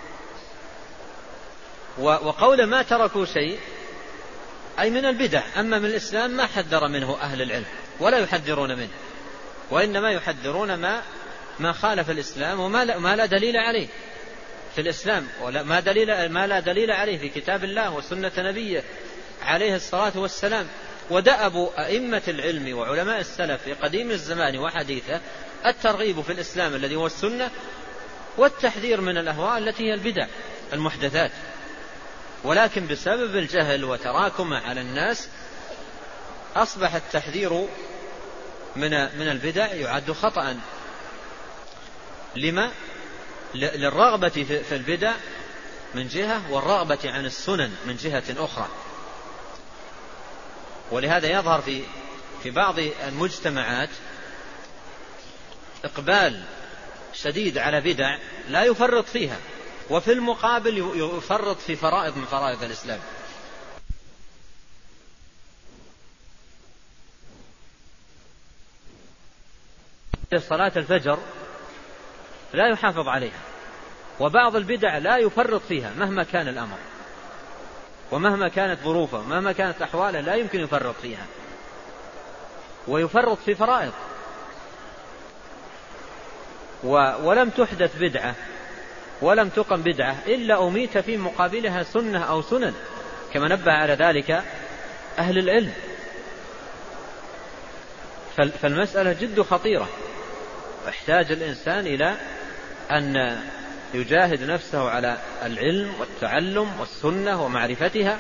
وقول ما تركوا شيء أي من البدع، أما من الإسلام ما حذر منه أهل العلم ولا يحذرون منه، وإنما يحذرون ما ما خالف الإسلام وما لا, ما لا دليل عليه في الإسلام، ولا ما دليل ما لا دليل عليه في كتاب الله وسنة نبيه عليه الصلاة والسلام. ودأب أئمة العلم وعلماء السلف في قديم الزمان وحديثه الترغيب في الإسلام الذي هو السنة، والتحذير من الأهواء التي هي البدع المحدثات. ولكن بسبب الجهل وتراكمه على الناس أصبح التحذير من من البدع يعد خطأ. لما؟ للرغبة في البدع من جهة، والرغبة عن السنن من جهة أخرى. ولهذا يظهر في في بعض المجتمعات إقبال شديد على بدع لا يفرط فيها، وفي المقابل يفرط في فرائض من فرائض الإسلام. صلاة الفجر لا يحافظ عليها، وبعض البدع لا يفرط فيها مهما كان الأمر ومهما كانت ظروفه ومهما كانت أحواله، لا يمكن يفرط فيها، ويفرط في فرائض. ولم تحدث بدعة ولم تقم بدعة إلا أميت في مقابلها سنة أو سنن، كما نبه على ذلك أهل العلم. فالمسألة جد خطيرة، واحتاج الإنسان إلى أن يجاهد نفسه على العلم والتعلم والسنة ومعرفتها،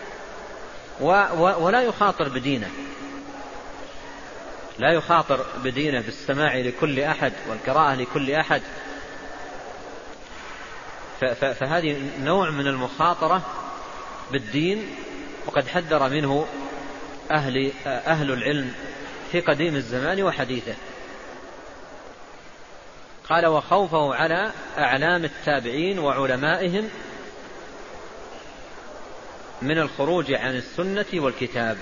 ولا يخاطر بدينه، لا يخاطر بدينه بالسماع لكل أحد والقراءة لكل أحد. فهذه نوع من المخاطرة بالدين وقد حذر منه أهل, أهل العلم في قديم الزمان وحديثه. قال: وخوفه على أعلام التابعين وعلمائهم من الخروج عن السنة والكتاب.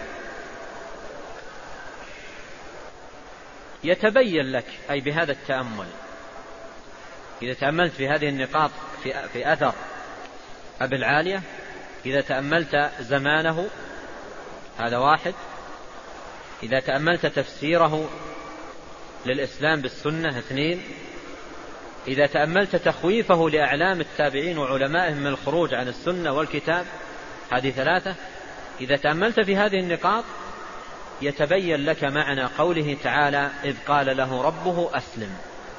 يتبين لك أي بهذا التأمل، إذا تأملت في هذه النقاط في, في أثر أبي العالية، إذا تأملت زمانه هذا واحد، إذا تأملت تفسيره للإسلام بالسنة اثنين، إذا تأملت تخويفه لأعلام التابعين وعلمائهم من الخروج عن السنة والكتاب هذه ثلاثة. إذا تأملت في هذه النقاط يتبين لك معنى قوله تعالى: إذ قال له ربه أسلم.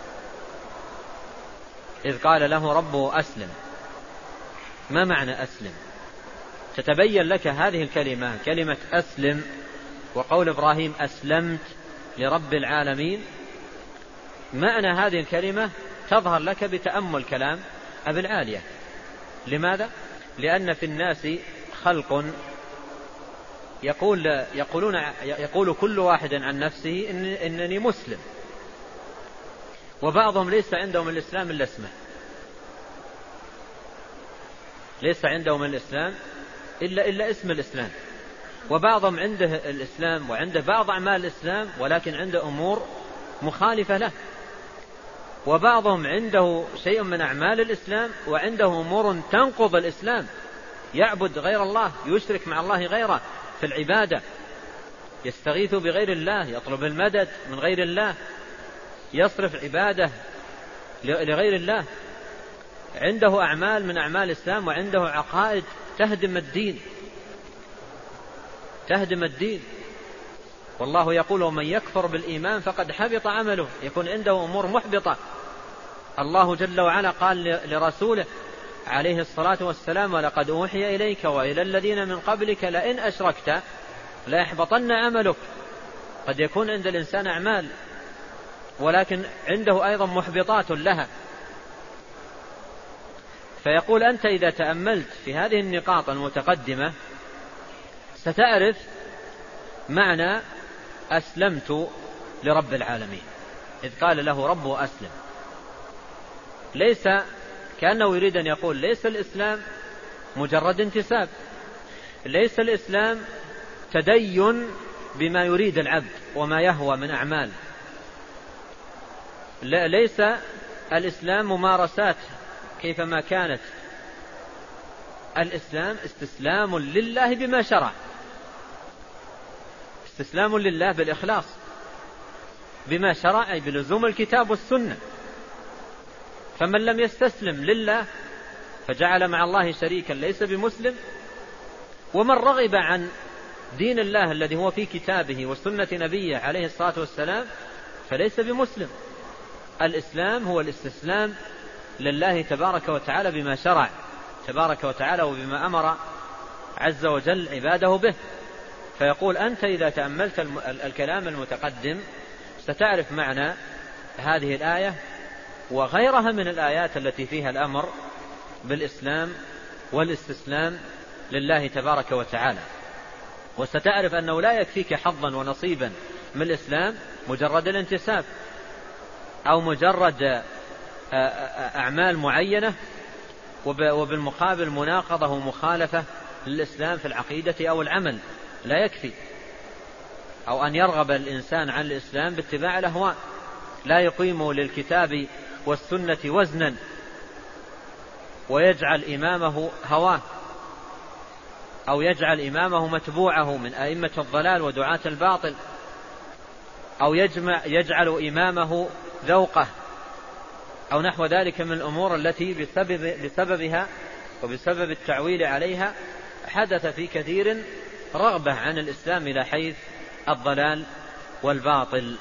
إذ قال له ربه أسلم، ما معنى أسلم؟ تتبين لك هذه الكلمة، كلمة أسلم، وقول إبراهيم أسلمت لرب العالمين، معنى هذه الكلمة تظهر لك بتأمل كلام أبي العالية. لماذا؟ لأن في الناس خلق يقول يقولون يقول كل واحد عن نفسه إن إنني مسلم، وبعضهم ليس عندهم الإسلام إلا اسمه، ليس عندهم الإسلام إلا إلا اسم الإسلام، وبعضهم عنده الإسلام وعنده بعض أعمال الإسلام ولكن عنده أمور مخالفة له، وبعضهم عنده شيء من أعمال الإسلام وعنده أمور تنقض الإسلام، يعبد غير الله، يشرك مع الله غيره في العبادة، يستغيث بغير الله، يطلب المدد من غير الله، يصرف عبادة لغير الله، عنده أعمال من أعمال الإسلام وعنده عقائد تهدم الدين تهدم الدين والله يقول: ومن يكفر بالإيمان فقد حبط عمله. يكون عنده أمور محبطة. الله جل وعلا قال لرسوله عليه الصلاة والسلام: ولقد أوحي إليك وإلى الذين من قبلك لئن أشركت ليحبطن عملك. قد يكون عند الإنسان أعمال ولكن عنده أيضا محبطات لها. فيقول: أنت إذا تأملت في هذه النقاط المتقدمة ستعرف معنى أسلمت لرب العالمين. إذ قال له ربه أسلم، ليس كأنه يريد أن يقول ليس الإسلام مجرد انتساب، ليس الإسلام تدين بما يريد العبد وما يهوى من أعمال، ليس الإسلام ممارسات كيفما كانت. الإسلام استسلام لله بما شرع، استسلام لله بالإخلاص بما شرع، أي بلزوم الكتاب والسنة. فمن لم يستسلم لله فجعل مع الله شريكا ليس بمسلم، ومن رغب عن دين الله الذي هو في كتابه وسنة نبيه عليه الصلاة والسلام فليس بمسلم. الإسلام هو الاستسلام لله تبارك وتعالى بما شرع تبارك وتعالى وبما أمر عز وجل عباده به. فيقول: أنت إذا تأملت الكلام المتقدم ستعرف معنى هذه الآية وغيرها من الآيات التي فيها الأمر بالإسلام والاستسلام لله تبارك وتعالى، وستعرف أنه لا يكفيك حظا ونصيبا من الإسلام مجرد الانتساب أو مجرد أعمال معينة وبالمقابل مناقضة ومخالفة للإسلام في العقيدة أو العمل، لا يكفي. أو أن يرغب الإنسان عن الإسلام باتباع الأهواء، لا يقيم للكتاب والسنة وزنا ويجعل إمامه هواه أو يجعل إمامه متبوعه من أئمة الضلال ودعاة الباطل، أو يجمع يجعل إمامه ذوقه أو نحو ذلك من الأمور التي بسبب بسببها وبسبب التعويل عليها حدث في كثير رغبة عن الإسلام إلى حيث الضلال والباطل.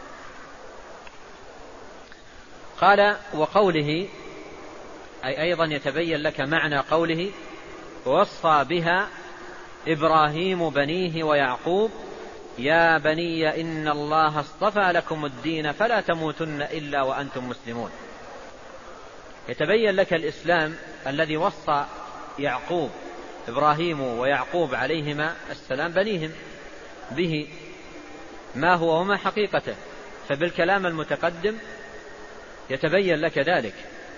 قال: وقوله، أي أيضا يتبين لك معنى قوله: ووصى بها إبراهيم بنيه ويعقوب يا بني إن الله اصطفى لكم الدين فلا تموتن إلا وأنتم مسلمون. يتبين لك الإسلام الذي وصى يعقوب إبراهيم ويعقوب عليهما السلام بنيهم به ما هو وما حقيقته، فبالكلام المتقدم يتبين لك ذلك.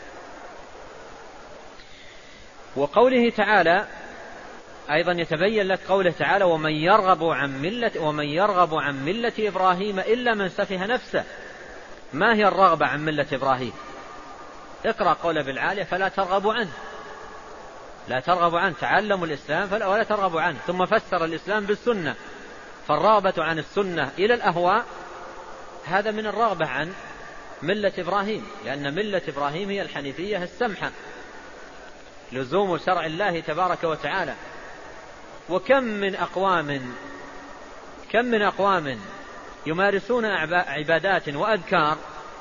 وقوله تعالى أيضا يتبين لك قوله تعالى ومن يرغب عن ملة ومن يرغب عن ملة إبراهيم إلا من سفه نفسه. ما هي الرغبة عن ملة إبراهيم؟ اقرأ قوله بالعالية فلا ترغبوا عنه، لا ترغبوا عنه، تعلموا الإسلام ولا ترغبوا عنه. ثم فسر الإسلام بالسنة، فالرغبة عن السنة إلى الأهواء هذا من الرغبة عن ملة إبراهيم، لأن ملة إبراهيم هي الحنيفية السمحة، لزوم شرع الله تبارك وتعالى. وكم من أقوام كم من أقوام يمارسون عبادات وأذكار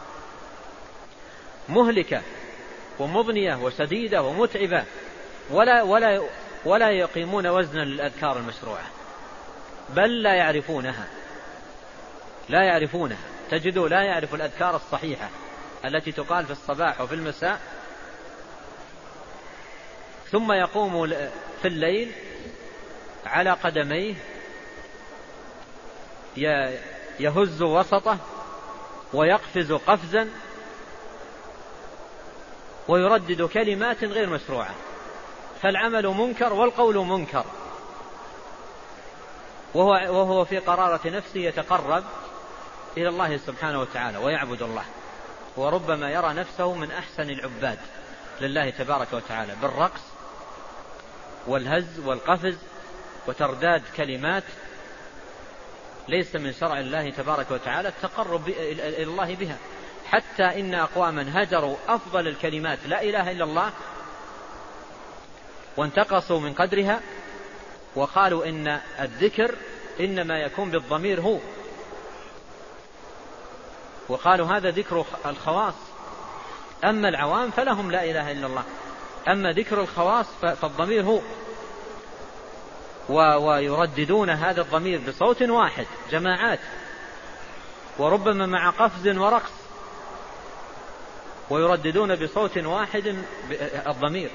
مهلكة ومضنية وسديدة ومتعبة، ولا, ولا, ولا يقيمون وزنا للأذكار المشروعة، بل لا يعرفونها لا يعرفونها تجدوا لا يعرف الأذكار الصحيحة التي تقال في الصباح وفي المساء، ثم يقوم في الليل على قدميه يهز وسطه ويقفز قفزا ويردد كلمات غير مشروعة، فالعمل منكر والقول منكر، وهو, وهو في قرارة نفسه يتقرب إلى الله سبحانه وتعالى ويعبد الله، وربما يرى نفسه من أحسن العباد لله تبارك وتعالى بالرقص والهز والقفز وترداد كلمات ليس من شرع الله تبارك وتعالى التقرب إلى الله بها. حتى إن أقواما هجروا أفضل الكلمات لا إله إلا الله وانتقصوا من قدرها، وقالوا إن الذكر إنما يكون بالضمير هو، وقالوا هذا ذكر الخواص، أما العوام فلهم لا إله إلا الله، أما ذكر الخواص فالضمير هو، ويرددون هذا الضمير بصوت واحد جماعات، وربما مع قفز ورقص، ويرددون بصوت واحد الضمير.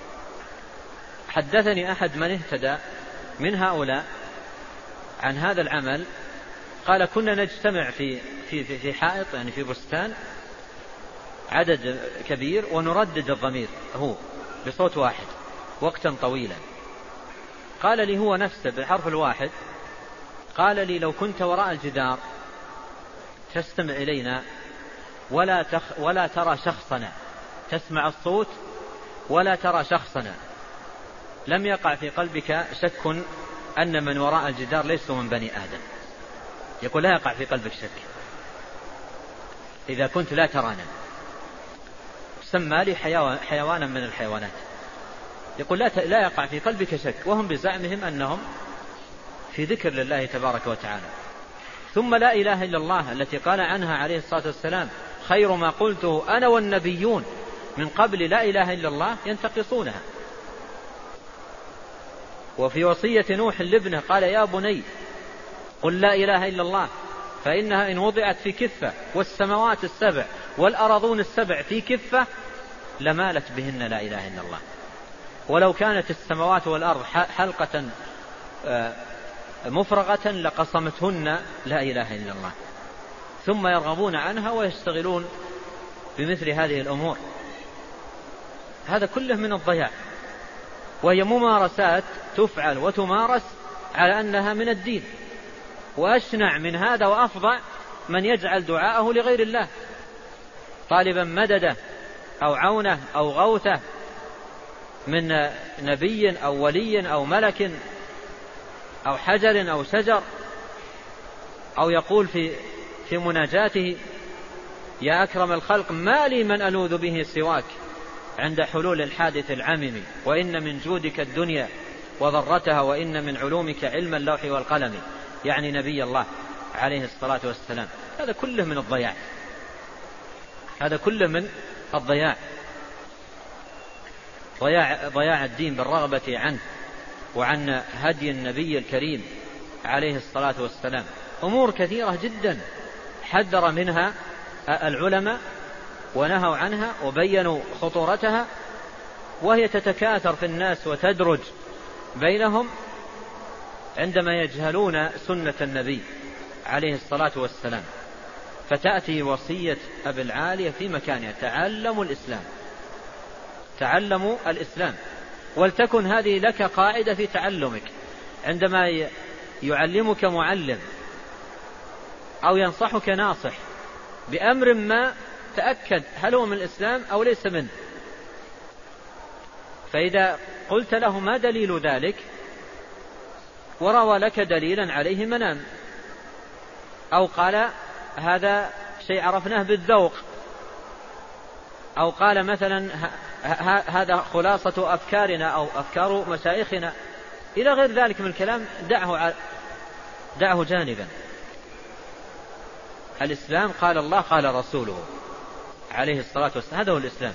حدثني أحد من اهتدى من هؤلاء عن هذا العمل، قال كنا نجتمع في في في حائط، يعني في بستان، عدد كبير، ونردد الضمير هو بصوت واحد وقتا طويلا. قال لي هو نفسه بالحرف الواحد، قال لي لو كنت وراء الجدار تستمع إلينا ولا, تخ ولا ترى شخصنا، تسمع الصوت ولا ترى شخصنا، لم يقع في قلبك شك أن من وراء الجدار ليسوا من بني آدم. يقول لا يقع في قلبك شك إذا كنت لا ترانا، سمى لي حيوانا من الحيوانات. يقول لا, لا يقع في قلبك شك، وهم بزعمهم أنهم في ذكر لله تبارك وتعالى. ثم لا إله إلا الله التي قال عنها عليه الصلاة والسلام خير ما قلته أنا والنبيون من قبل لا إله إلا الله، ينتقصونها. وفي وصية نوح لابنه قال يا بني قل لا إله إلا الله فإنها إن وضعت في كفة والسماوات السبع والأرضون السبع في كفة لمالت بهن لا إله إلا الله، ولو كانت السماوات والأرض حلقة مفرغة لقصمتهن لا إله إلا الله. ثم يرغبون عنها ويشتغلون بمثل هذه الأمور. هذا كله من الضياع، وهي ممارسات تفعل وتمارس على أنها من الدين. وأشنع من هذا وأفظع من يجعل دعاءه لغير الله طالبا مدده أو عونه أو غوثه من نبي أو ولي أو ملك أو حجر أو شجر، أو يقول في في مناجاته يا أكرم الخلق ما لي من ألوذ به سواك عند حلول الحادث العمم، وإن من جودك الدنيا وضرتها، وإن من علومك علم اللوح والقلم، يعني نبي الله عليه الصلاة والسلام. هذا كله من الضياع، هذا كله من الضياع، ضياع, ضياع الدين بالرغبة عنه وعن هدي النبي الكريم عليه الصلاة والسلام. أمور كثيرة جدا حذر منها العلماء ونهوا عنها وبينوا خطورتها، وهي تتكاثر في الناس وتدرج بينهم عندما يجهلون سنة النبي عليه الصلاة والسلام، فتأتي وصية أبي العالية في مكانها: تعلموا الإسلام، تعلموا الإسلام. ولتكن هذه لك قاعدة في تعلمك، عندما يعلمك معلم أو ينصحك ناصح بأمر ما، تأكد هل هو من الإسلام أو ليس منه. فإذا قلت له: ما دليل ذلك؟ وروى لك دليلا عليه منام، أو قال: هذا شيء عرفناه بالذوق، أو قال مثلا: هذا خلاصة أفكارنا أو أفكار مشايخنا، إلى غير ذلك من الكلام، دعه دعه جانبا. الإسلام قال الله قال رسوله عليه الصلاة والسلام، هذا هو الإسلام.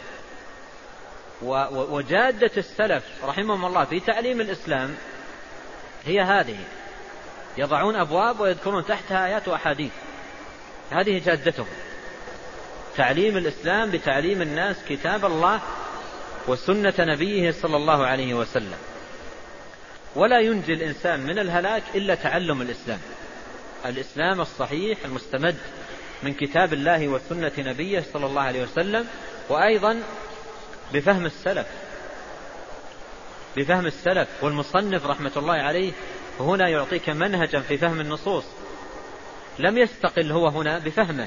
وجادة السلف رحمهم الله في تعليم الإسلام هي هذه: يضعون أبواب ويذكرون تحتها آيات وأحاديث، هذه جادتهم، تعليم الإسلام بتعليم الناس كتاب الله وسنة نبيه صلى الله عليه وسلم. ولا ينجي الإنسان من الهلاك إلا تعلم الإسلام، الإسلام الصحيح المستمد من كتاب الله وسنة نبيه صلى الله عليه وسلم، وأيضا بفهم السلف بفهم السلف والمصنف رحمة الله عليه هنا يعطيك منهجا في فهم النصوص، لم يستقل هو هنا بفهمه،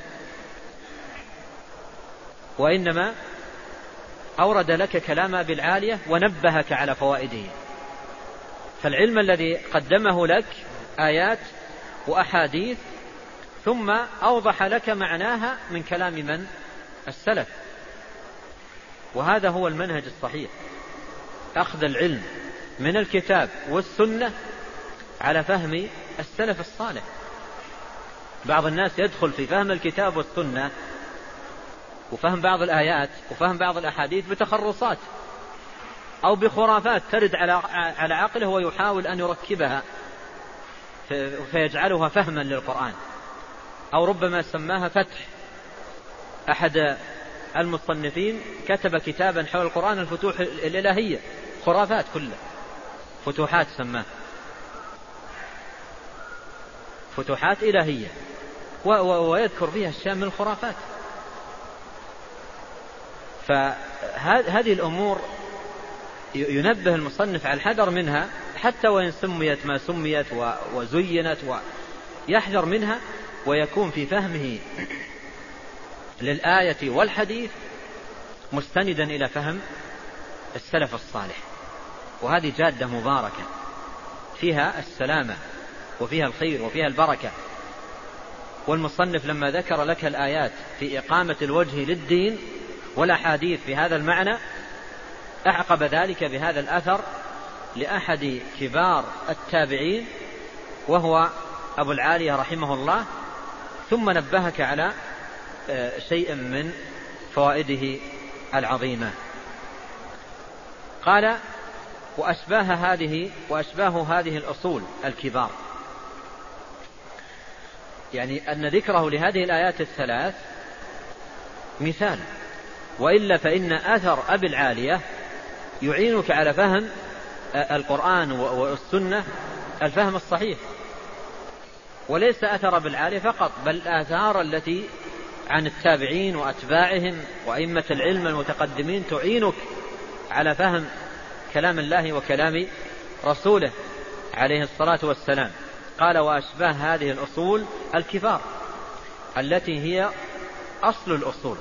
وإنما أورد لك كلام أبي العالية ونبهك على فوائده. فالعلم الذي قدمه لك آيات وأحاديث، ثم أوضح لك معناها من كلام من؟ السلف. وهذا هو المنهج الصحيح، أخذ العلم من الكتاب والسنة على فهم السلف الصالح. بعض الناس يدخل في فهم الكتاب والسنة وفهم بعض الآيات وفهم بعض الأحاديث بتخرصات أو بخرافات ترد على عقله ويحاول أن يركبها فيجعلها فهما للقرآن، أو ربما سماها فتح. أحد المصنفين كتب كتابا حول القرآن: الفتوح الإلهية، خرافات كلها، فتوحات سماه، فتوحات إلهية، ويذكر فيها أشياء من الخرافات. فهذه الأمور ينبه المصنف على الحذر منها، حتى وإن سميت ما سميت وزينت، ويحذر منها، ويكون في فهمه للآية والحديث مستندا إلى فهم السلف الصالح. وهذه جادة مباركة فيها السلامة وفيها الخير وفيها البركة. والمصنف لما ذكر لك الآيات في إقامة الوجه للدين والأحاديث في هذا المعنى، أعقب ذلك بهذا الأثر لأحد كبار التابعين وهو أبو العالية رحمه الله، ثم نبهك على شيء من فوائده العظيمة. قال: وأشباه هذه وأشباه هذه الأصول الكبار، يعني أن ذكره لهذه الآيات الثلاث مثال، وإلا فإن أثر أبي العالية يعينك على فهم القرآن والسنة الفهم الصحيح، وليس أثر أبي العالية فقط، بل الآثار التي عن التابعين وأتباعهم وأئمة العلم المتقدمين تعينك على فهم كلام الله وكلام رسوله عليه الصلاة والسلام. قال: وأشباه هذه الأصول الكبار التي هي أصل الأصول،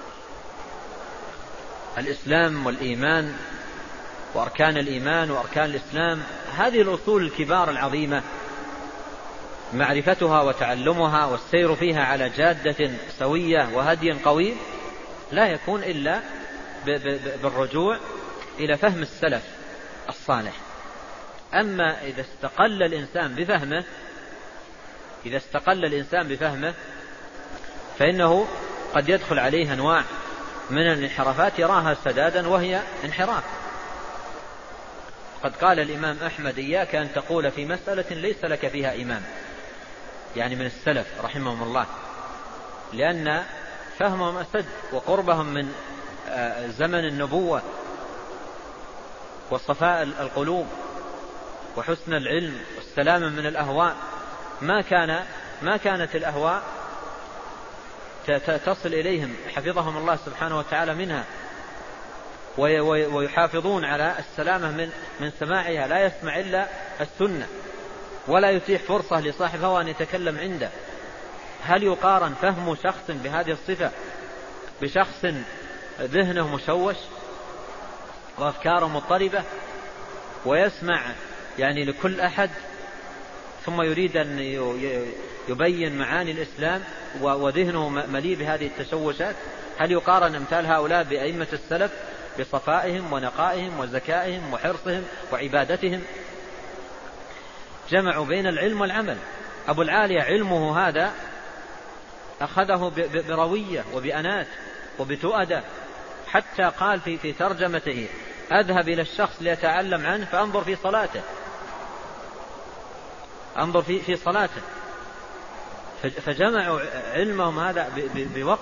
الإسلام والإيمان وأركان الإيمان وأركان الإسلام، هذه الأصول الكبار العظيمة معرفتها وتعلمها والسير فيها على جادة سوية وهدي قوي لا يكون إلا بالرجوع إلى فهم السلف الصالح. أما إذا استقل الإنسان بفهمه إذا استقل الإنسان بفهمه فإنه قد يدخل عليه أنواع من الانحرافات يراها سدادا وهي انحراف. قد قال الإمام أحمد: إياك أن تقول في مسألة ليس لك فيها إمام، يعني من السلف رحمهم الله، لأن فهمهم أسد وقربهم من زمن النبوة وصفاء القلوب وحسن العلم والسلامة من الأهواء، ما كان ما كانت الأهواء تصل إليهم حفظهم الله سبحانه وتعالى منها، ويحافظون على السلامة من من سماعها، لا يسمع إلا السنة ولا يتيح فرصة لصاحب هوى أن يتكلم عنده. هل يقارن فهم شخص بهذه الصفة بشخص ذهنه مشوش وأفكاره مضطربة ويسمع يعني لكل أحد ثم يريد أن يبين معاني الإسلام وذهنه مليء بهذه التشوشات؟ هل يقارن أمثال هؤلاء بأئمة السلف بصفائهم ونقائهم وذكائهم وحرصهم وعبادتهم؟ جمعوا بين العلم والعمل. أبو العالية علمه هذا أخذه بروية وبأنات وبتؤدة، حتى قال في في ترجمته: أذهب إلى الشخص ليتعلم عنه فأنظر في صلاته، أنظر في في صلاته. فجمعوا علمهم هذا بوقت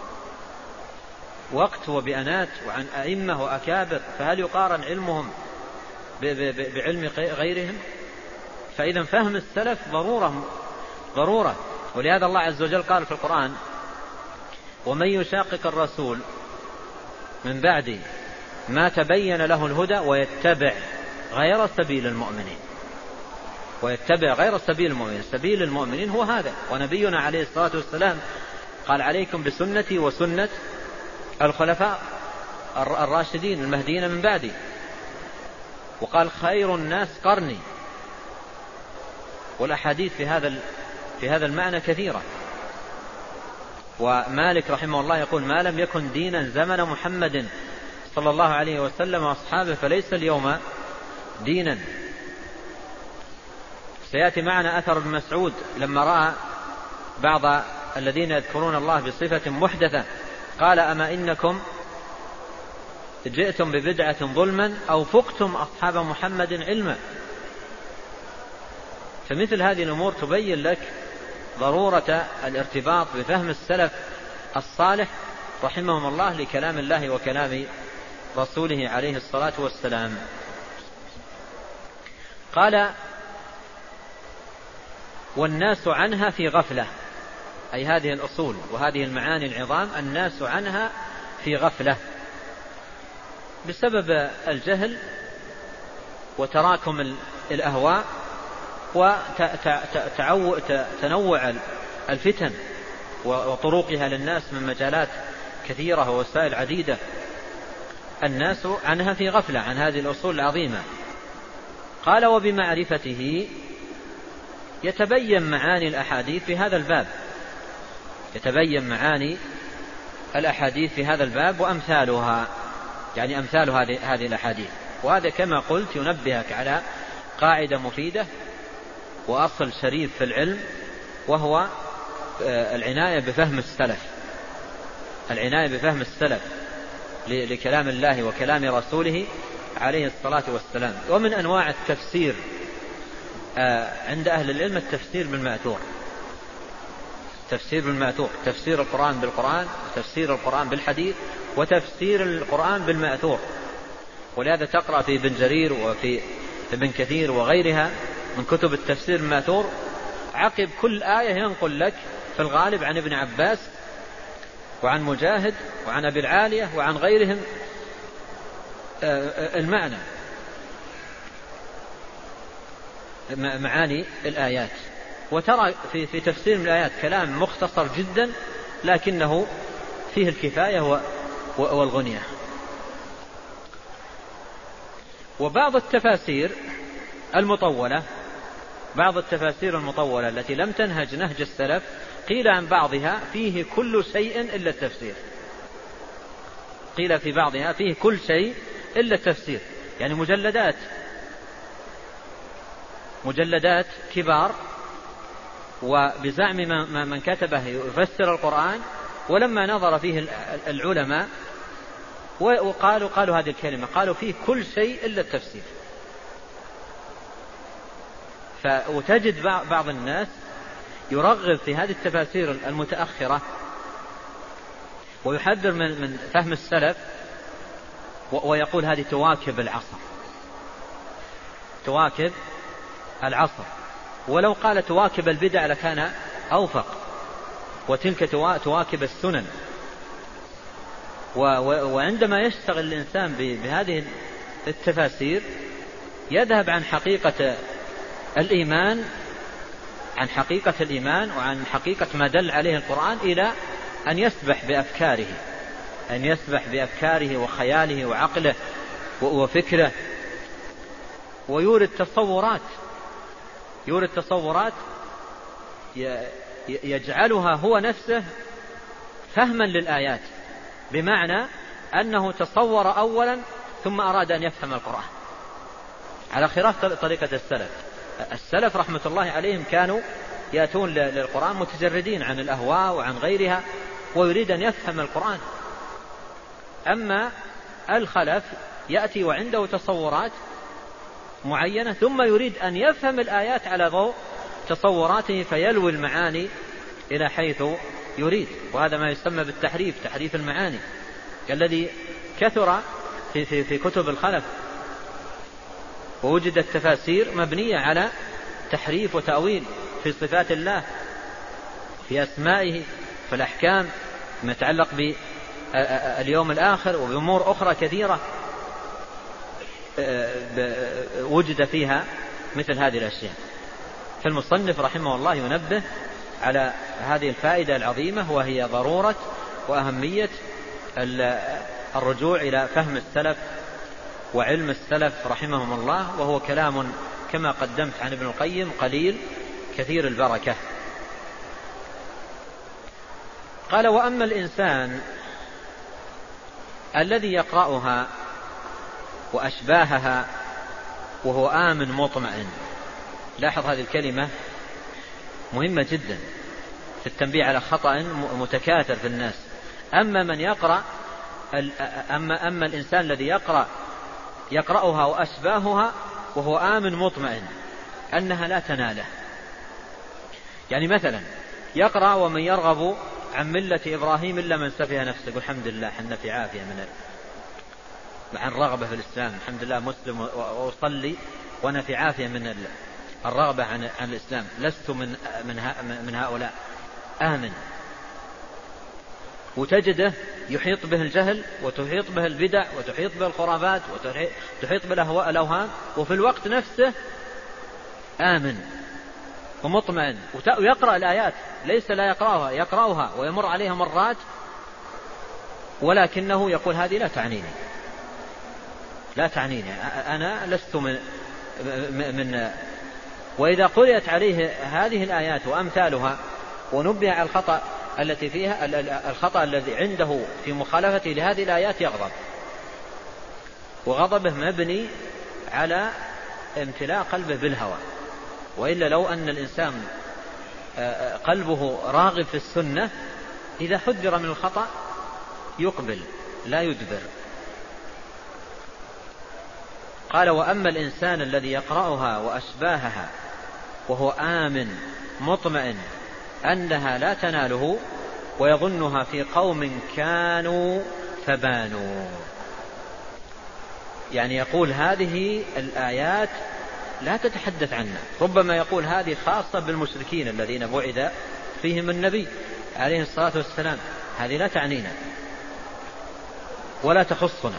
وقت وبأنات وعن أئمة وأكابر، فهل يقارن علمهم بعلم غيرهم؟ فإذا فهم السلف ضرورة ضرورة. ولهذا الله عز وجل قال في القرآن: ومن يشاقق الرسول من بعد ما تبين له الهدى ويتبع غير سبيل المؤمنين. ويتبع غير سبيل المؤمنين، سبيل المؤمنين هو هذا. ونبينا عليه الصلاة والسلام قال: عليكم بسنتي وسنة الخلفاء الراشدين المهديين من بعدي. وقال: خير الناس قرني. والأحاديث في هذا في هذا المعنى كثيرة. ومالك رحمه الله يقول: ما لم يكن دينا زمن محمد صلى الله عليه وسلم وأصحابه فليس اليوم دينا. سيأتي معنا أثر ابن مسعود لما رأى بعض الذين يذكرون الله بصفة محدثة قال: أما إنكم جئتم ببدعة ظلما أو فقتم أصحاب محمد علما. فمثل هذه الأمور تبين لك ضرورة الارتباط بفهم السلف الصالح رحمهم الله لكلام الله وكلام رسوله عليه الصلاة والسلام. قال: والناس عنها في غفلة، أي هذه الأصول وهذه المعاني العظام الناس عنها في غفلة بسبب الجهل وتراكم الأهواء وتنوع الفتن وطرقها للناس من مجالات كثيرة ووسائل عديدة. الناس عنها في غفلة عن هذه الأصول العظيمة. قال: وبمعرفته يتبين معاني الأحاديث في هذا الباب، يتبين معاني الأحاديث في هذا الباب وأمثالها، يعني أمثال هذه هذه الأحاديث. وهذا كما قلت ينبهك على قاعدة مفيدة وأصل شريف في العلم، وهو العناية بفهم السلف، العناية بفهم السلف لكلام الله وكلام رسوله عليه الصلاة والسلام. ومن أنواع التفسير عند أهل العلم التفسير بالمأثور، تفسير بالمأثور، تفسير القرآن بالقرآن، وتفسير القرآن بالحديث، وتفسير القرآن بالمأثور. ولهذا تقرأ في ابن جرير وفي ابن كثير وغيرها من كتب التفسير المأثور عقب كل آية ينقل لك في الغالب عن ابن عباس وعن مجاهد وعن أبي العالية وعن غيرهم المعنى، معاني الآيات. وترى في في تفسير من الآيات كلام مختصر جدا لكنه فيه الكفاية والغنية. وبعض التفاسير المطولة، بعض التفاسير المطولة التي لم تنهج نهج السلف، قيل عن بعضها فيه كل شيء إلا التفسير، قيل في بعضها فيه كل شيء إلا التفسير، يعني مجلدات مجلدات كبار، وبزعم من كتبه يفسر القرآن، ولما نظر فيه العلماء وقالوا قالوا هذه الكلمة، قالوا فيه كل شيء إلا التفسير. وتجد بعض الناس يرغب في هذه التفاسير المتأخرة ويحذر من فهم السلف، ويقول هذه تواكب العصر، تواكب العصر، ولو قال تواكب البدع لكان أوفق، وتلك تواكب السنن. وعندما يشتغل الإنسان بهذه التفاسير يذهب عن حقيقة الإيمان عن حقيقة الإيمان وعن حقيقة ما دل عليه القرآن إلى أن يسبح بأفكاره أن يسبح بأفكاره وخياله وعقله وفكره، ويورد تصورات يورد تصورات يجعلها هو نفسه فهما للآيات، بمعنى أنه تصور أولا ثم أراد أن يفهم القرآن، على خلاف طريقة السلف. السلف رحمة الله عليهم كانوا يأتون للقرآن متجردين عن الأهواء وعن غيرها، ويريد أن يفهم القرآن. أما الخلف يأتي وعنده تصورات معينة ثم يريد أن يفهم الآيات على ضوء تصوراته، فيلوي المعاني إلى حيث يريد، وهذا ما يسمى بالتحريف، تحريف المعاني الذي كثر في, في, في كتب الخلف. ووجدت تفاسير مبنية على تحريف وتأويل في صفات الله، في أسمائه، في الأحكام، ما يتعلق باليوم الآخر وبأمور أخرى كثيرة وجد فيها مثل هذه الأشياء. فالمصنف رحمه الله ينبه على هذه الفائدة العظيمة، وهي ضرورة وأهمية الرجوع إلى فهم السلف وعلم السلف رحمهم الله، وهو كلام كما قدمت عن ابن القيم قليل كثير البركة. قال: وأما الإنسان الذي يقرأها وأشباهها وهو آمن مطمئن. لاحظ هذه الكلمة مهمة جدا في التنبيه على خطأ متكاثر في الناس. أما من يقرأ أما, أما الإنسان الذي يقرأ يقرأها وأشباهها وهو آمن مطمئن أنها لا تناله. يعني مثلا يقرأ: ومن يرغب عن ملة إبراهيم إلا من سفه نفسه. يقول الحمد لله حنا في عافية من عن رغبة في الإسلام، الحمد لله مسلم وأصلي وأنا في عافية من الرغبة عن عن الإسلام، لست من من من هؤلاء، آمن. وتجده يحيط به الجهل وتحيط به البدع وتحيط به الخرافات وتحيط به الأوهام، وفي الوقت نفسه آمن ومطمئن، ويقرأ الآيات، ليس لا يقرأها، يقرأها ويمر عليها مرات، ولكنه يقول: هذه لا تعنيني لا تعنيني أنا لست من, من وإذا قرأت عليه هذه الآيات وأمثالها ونبه على الخطأ التي فيها الخطأ الذي عنده في مخالفته لهذه الآيات يغضب، وغضبه مبني على امتلاء قلبه بالهوى. وإلا لو أن الإنسان قلبه راغب في السنة، إذا حذر من الخطأ يقبل لا يدبر. قال: وأما الإنسان الذي يقرأها وأشباهها وهو آمن مطمئن أنها لا تناله ويظنها في قوم كانوا فبانوا. يعني يقول هذه الآيات لا تتحدث عنها، ربما يقول هذه خاصة بالمشركين الذين بعث فيهم النبي عليه الصلاة والسلام، هذه لا تعنينا ولا تخصنا.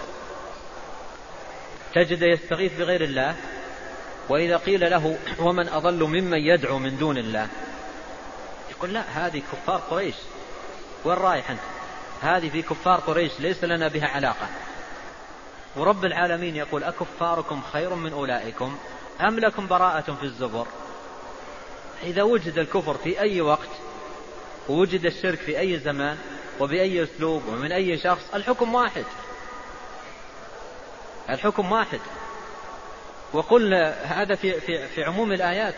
تجد يستغيث بغير الله، وإذا قيل له: ومن أضل ممن يدعو من دون الله، يقول: لا، هذه كفار قريش، وين رايح أنت؟ هذه في كفار قريش ليس لنا بها علاقة. ورب العالمين يقول: أكفاركم خير من أولئكم أم لكم براءة في الزبر. إذا وجد الكفر في أي وقت ووجد الشرك في أي زمان وبأي أسلوب ومن أي شخص، الحكم واحد، الحكم واحد. وقل هذا في, في, في عموم الآيات.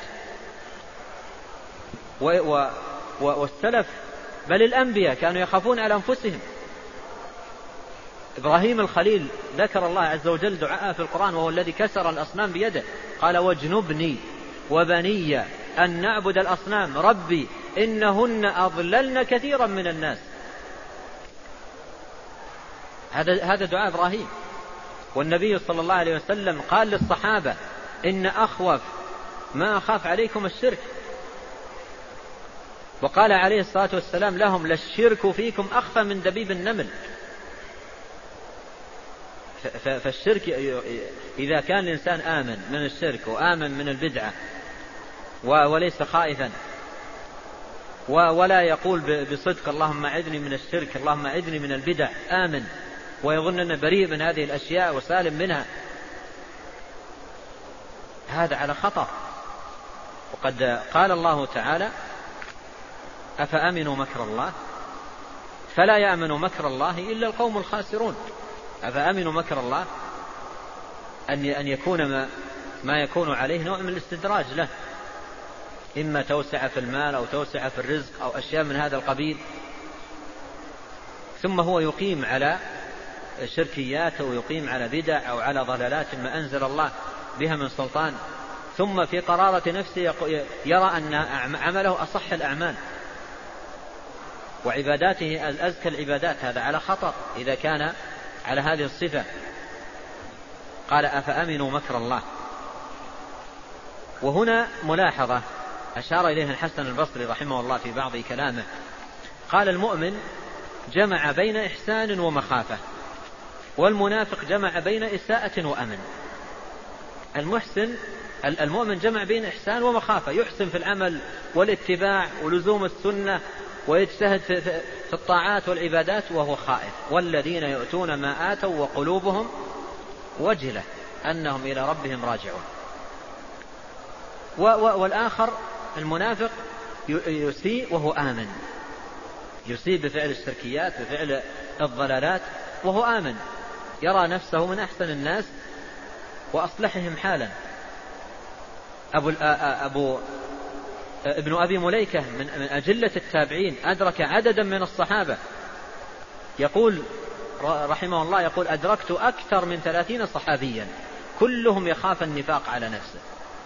و و والسلف بل الأنبياء كانوا يخافون على أنفسهم. إبراهيم الخليل ذكر الله عز وجل دعاء في القرآن، وهو الذي كسر الأصنام بيده، قال: واجنبني وبني أن نعبد الأصنام ربي إنهن أضللن كثيرا من الناس. هذا هذا دعاء إبراهيم. والنبي صلى الله عليه وسلم قال للصحابة: إن أخوف ما أخاف عليكم الشرك. وقال عليه الصلاة والسلام لهم للشرك فيكم أخفى من دبيب النمل. فالشرك إذا كان الإنسان آمن من الشرك وآمن من البدعة وليس خائفا ولا يقول بصدق اللهم أعذني من الشرك اللهم أعذني من البدع، آمن ويظن أنه بريء من هذه الأشياء وسالم منها، هذا على خطر. وقد قال الله تعالى أفأمنوا مكر الله فلا يأمن مكر الله إلا القوم الخاسرون. أفأمنوا مكر الله أن يكون ما, ما يكون عليه نوع من الاستدراج له، إما توسع في المال أو توسع في الرزق أو أشياء من هذا القبيل، ثم هو يقيم على شركيات أو يقيم على بدع أو على ضلالات ما أنزل الله بها من سلطان، ثم في قرارة نفسه يرى أن عمله أصح الأعمال وعباداته أزكى العبادات. هذا على خطر إذا كان على هذه الصفة. قال أفأمنوا مكر الله. وهنا ملاحظة أشار إليها الحسن البصري رحمه الله في بعض كلامه، قال المؤمن جمع بين إحسان ومخافة، والمنافق جمع بين إساءة وأمن. المحسن المؤمن جمع بين إحسان ومخافة، يحسن في العمل والاتباع ولزوم السنة ويجتهد في الطاعات والعبادات وهو خائف. والذين يؤتون ما آتوا وقلوبهم وجلة أنهم إلى ربهم راجعون. والآخر المنافق يسيء وهو آمن، يسيء بفعل الشركيات بفعل الضلالات وهو آمن، يرى نفسه من أحسن الناس وأصلحهم حالا. أبو, أبو ابن أبي مليكة من أجلة التابعين أدرك عددا من الصحابة، يقول رحمه الله يقول أدركت أكثر من ثلاثين صحابيا كلهم يخاف النفاق على نفسه،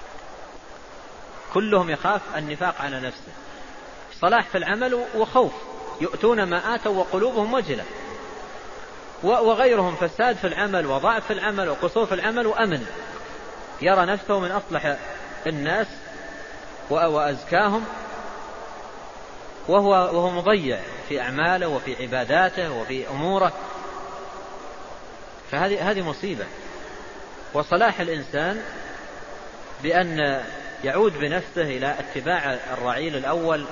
كلهم يخاف النفاق على نفسه، صلاح في العمل وخوف، يؤتون ما آتوا وقلوبهم وجلة. وغيرهم فساد في العمل وضعف في العمل وقصور في العمل وأمن، يرى نفسه من أصلح الناس وأزكاهم، وهو, وهو مضيع في أعماله وفي عباداته وفي أموره. فهذه هذه مصيبة. وصلاح الإنسان بأن يعود بنفسه إلى اتباع الرعيل الأول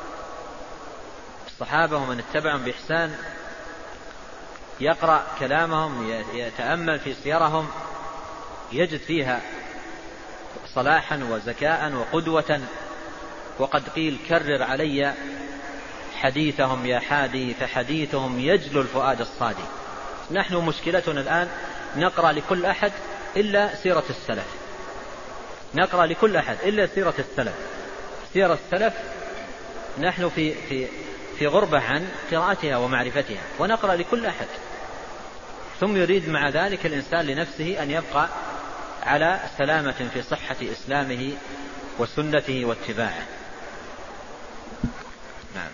الصحابة ومن اتبعهم بإحسان، يقرأ كلامهم يتأمل في سيرهم يجد فيها صلاحا وزكاء وقدوة. وقد قيل كرر علي حديثهم يا حادي فحديثهم يجلو الفؤاد الصادي. نحن مشكلتنا الآن نقرأ لكل أحد إلا سيرة السلف، نقرأ لكل أحد إلا سيرة السلف، سيرة السلف نحن في, في, في غربة عن قراءتها ومعرفتها، ونقرأ لكل أحد، ثم يريد مع ذلك الإنسان لنفسه أن يبقى على سلامة في صحة إسلامه وسنته واتباعه. نعم.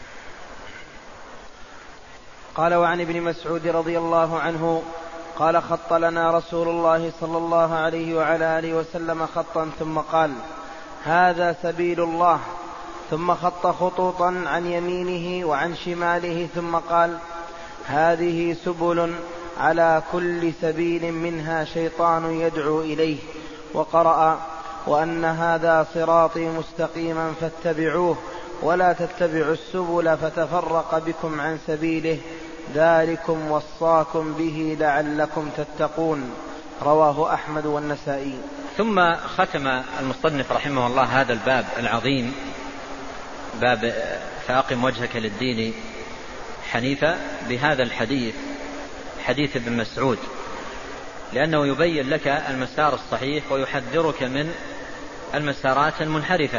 قال وعن ابن مسعود رضي الله عنه قال خط لنا رسول الله صلى الله عليه وعلى آله وسلم خطا ثم قال هذا سبيل الله، ثم خط خطوطا عن يمينه وعن شماله ثم قال هذه سبل على كل سبيل منها شيطان يدعو إليه، وقرأ وأن هذا صراطي مستقيما فاتبعوه ولا تتبعوا السبل فتفرق بكم عن سبيله ذلكم وصاكم به لعلكم تتقون. رواه أحمد والنسائي. ثم ختم المصنف رحمه الله هذا الباب العظيم، باب فأقم وجهك للدين حنيفا، بهذا الحديث حديث ابن مسعود، لأنه يبين لك المسار الصحيح ويحذرك من المسارات المنحرفة.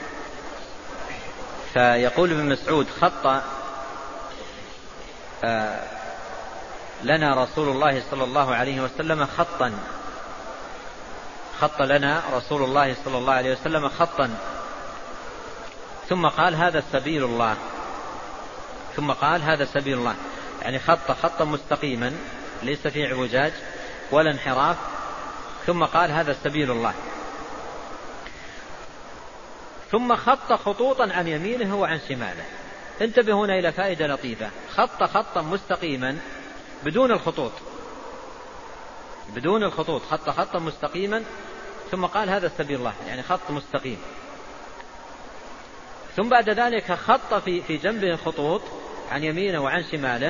فيقول ابن مسعود خط لنا رسول الله صلى الله عليه وسلم خطا، خط لنا رسول الله صلى الله عليه وسلم خطا، ثم قال هذا سبيل الله، ثم قال هذا سبيل الله، يعني خط خطا مستقيما ليس فيه اعوجاج ولا انحراف، ثم قال هذا سبيل الله. ثم خط خطوطا عن يمينه وعن شماله. انتبه هنا إلى فائدة لطيفة، خط خطا مستقيما بدون الخطوط، بدون الخطوط، خط خطا مستقيما، ثم قال هذا سبيل الله، يعني خط مستقيم. ثم بعد ذلك خط في في جنبه الخطوط عن يمينه وعن شماله،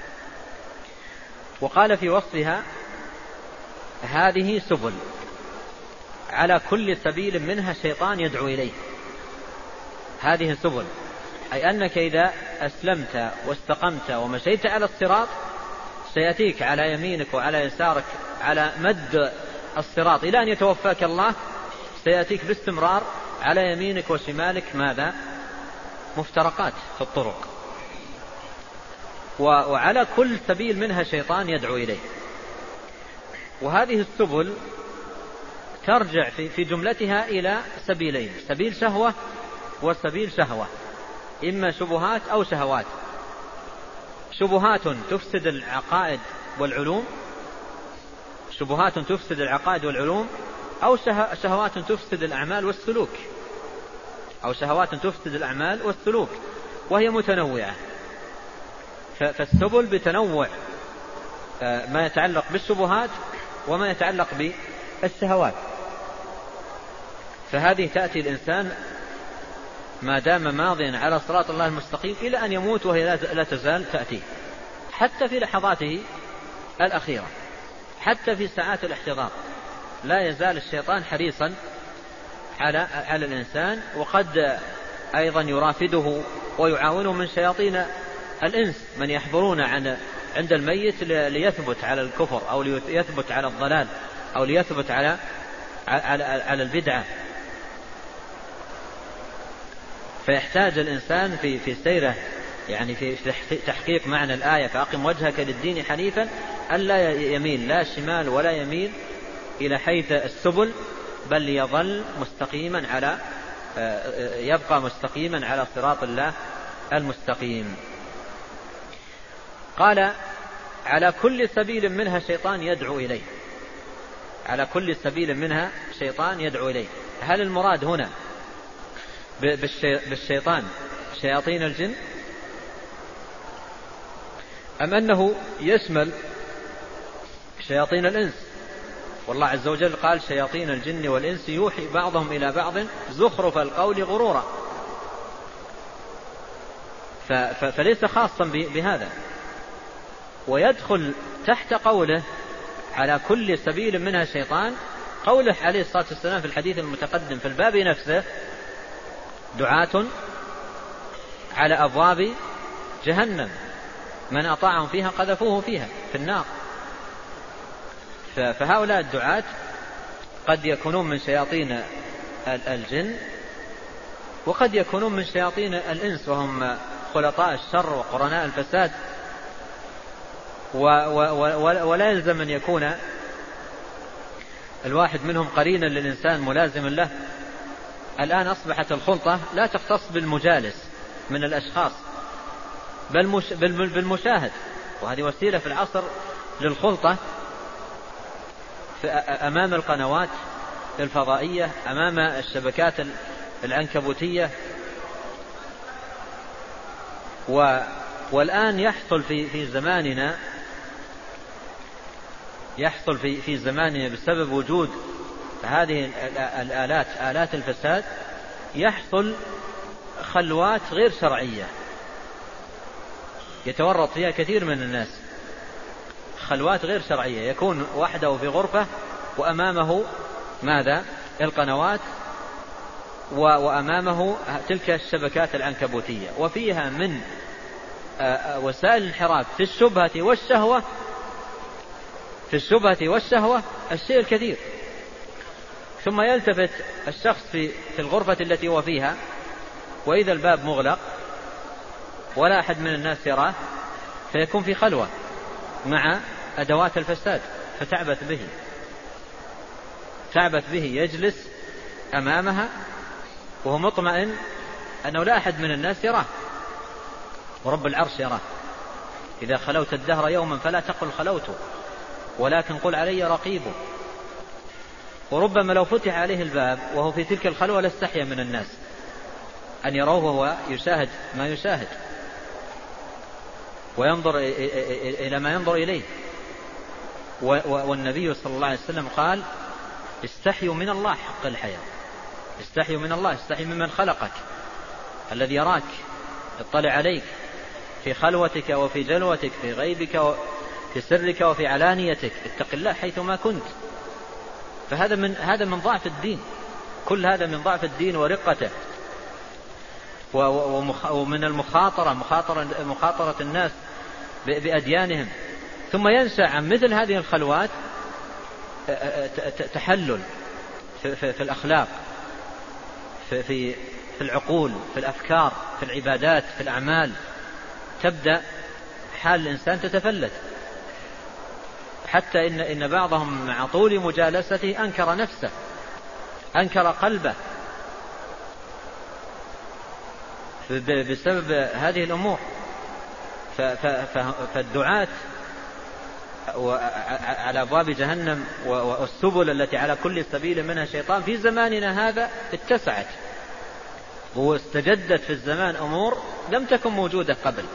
وقال في وصفها هذه سبل على كل سبيل منها شيطان يدعو إليه. هذه سبل، أي أنك إذا أسلمت واستقمت ومشيت على الصراط سيأتيك على يمينك وعلى يسارك على مد الصراط إلى أن يتوفاك الله، سيأتيك باستمرار على يمينك وشمالك ماذا؟ مفترقات في الطرق، وعلى كل سبيل منها شيطان يدعو إليه. وهذه السبل ترجع في جملتها إلى سبيلين، سبيل شهوة وسبيل شهوة، إما شبهات أو شهوات. شبهات تفسد العقائد والعلوم، شبهات تفسد العقائد والعلوم، أو شهوات تفسد الأعمال والسلوك، أو شهوات تفسد الأعمال والسلوك، وهي متنوعة. فالسبل بتنوع ما يتعلق بالشبهات وما يتعلق بالشهوات. فهذه تأتي الإنسان ما دام ماضيا على صراط الله المستقيم إلى أن يموت وهي لا تزال تأتي، حتى في لحظاته الأخيرة، حتى في ساعات الاحتضار لا يزال الشيطان حريصا على على الإنسان. وقد أيضا يرافده ويعاونه من شياطين الإنس من يحضرون عن عند الميت ليثبت على الكفر أو ليثبت على الضلال أو ليثبت على على, على البدعة. فيحتاج الإنسان في في سيره، يعني في تحقيق معنى الآية فأقم وجهك للدين حنيفا، ألا يميل لا شمال ولا يميل إلى حيث السبل، بل يظل مستقيما على يبقى مستقيما على صراط الله المستقيم. قال على كل سبيل منها شيطان يدعو إليه، على كل سبيل منها شيطان يدعو إليه. هل المراد هنا بالشيطان شياطين الجن، أم أنه يشمل شياطين الإنس؟ والله عز وجل قال شياطين الجن والإنس يوحي بعضهم إلى بعض زخرف القول غرورا، فليس خاصا بهذا. ويدخل تحت قوله على كل سبيل منها شيطان قوله عليه الصلاة والسلام في الحديث المتقدم في الباب نفسه دعاة على أبواب جهنم من أطاعهم فيها قذفوه فيها في النار. فهؤلاء الدعاة قد يكونون من شياطين الجن وقد يكونون من شياطين الإنس، وهم خلطاء الشر وقرناء الفساد. ولا يلزم أن يكون الواحد منهم قرينا للإنسان ملازما له. الآن أصبحت الخلطة لا تختص بالمجالس من الأشخاص بل بالمشاهد، وهذه وسيلة في العصر للخلطة أمام القنوات الفضائية، أمام الشبكات العنكبوتية. والآن يحصل في في زماننا يحصل في في زماننا بسبب وجود هذه الآلات آلات الفساد يحصل خلوات غير شرعية يتورط فيها كثير من الناس، خلوات غير شرعية، يكون وحده في غرفة وأمامه ماذا؟ القنوات وأمامه تلك الشبكات العنكبوتية، وفيها من وسائل الانحراف في الشبهة والشهوة في الشبهة والشهوة الشيء الكثير. ثم يلتفت الشخص في في الغرفة التي هو فيها وإذا الباب مغلق ولا أحد من الناس يراه، فيكون في خلوة مع أدوات الفساد فتعبث به تعبث به يجلس أمامها وهو مطمئن أنه لا أحد من الناس يراه، ورب العرش يراه. إذا خلوت الدهر يوما فلا تقل خلوت ولكن قل علي رقيب. وربما لو فتح عليه الباب وهو في تلك الخلوة لاستحيا من الناس أن يروه وهو يشاهد ما يشاهد وينظر إلى ما ينظر إليه. والنبي صلى الله عليه وسلم قال استحيوا من الله حق الحياة، استحيوا من الله، استحي ممن خلقك الذي يراك يطلع عليك في خلوتك وفي جلوتك، في غيبك وفي سرك وفي علانيتك، اتق الله حيثما كنت. فهذا من هذا من ضعف الدين، كل هذا من ضعف الدين ورقته، ومن المخاطرة مخاطرة مخاطرة الناس بأديانهم. ثم ينشأ عن مثل هذه الخلوات تحلل في, في, في الأخلاق، في, في, في العقول، في الأفكار، في العبادات، في الأعمال. تبدأ حال الإنسان تتفلت، حتى إن, إن بعضهم مع طول مجالسته أنكر نفسه، أنكر قلبه بسبب هذه الأمور. فالدعاة على أبواب جهنم والسبل التي على كل سبيل منها شيطان في زماننا هذا اتسعت واستجدت في الزمان أمور لم تكن موجودة قبل.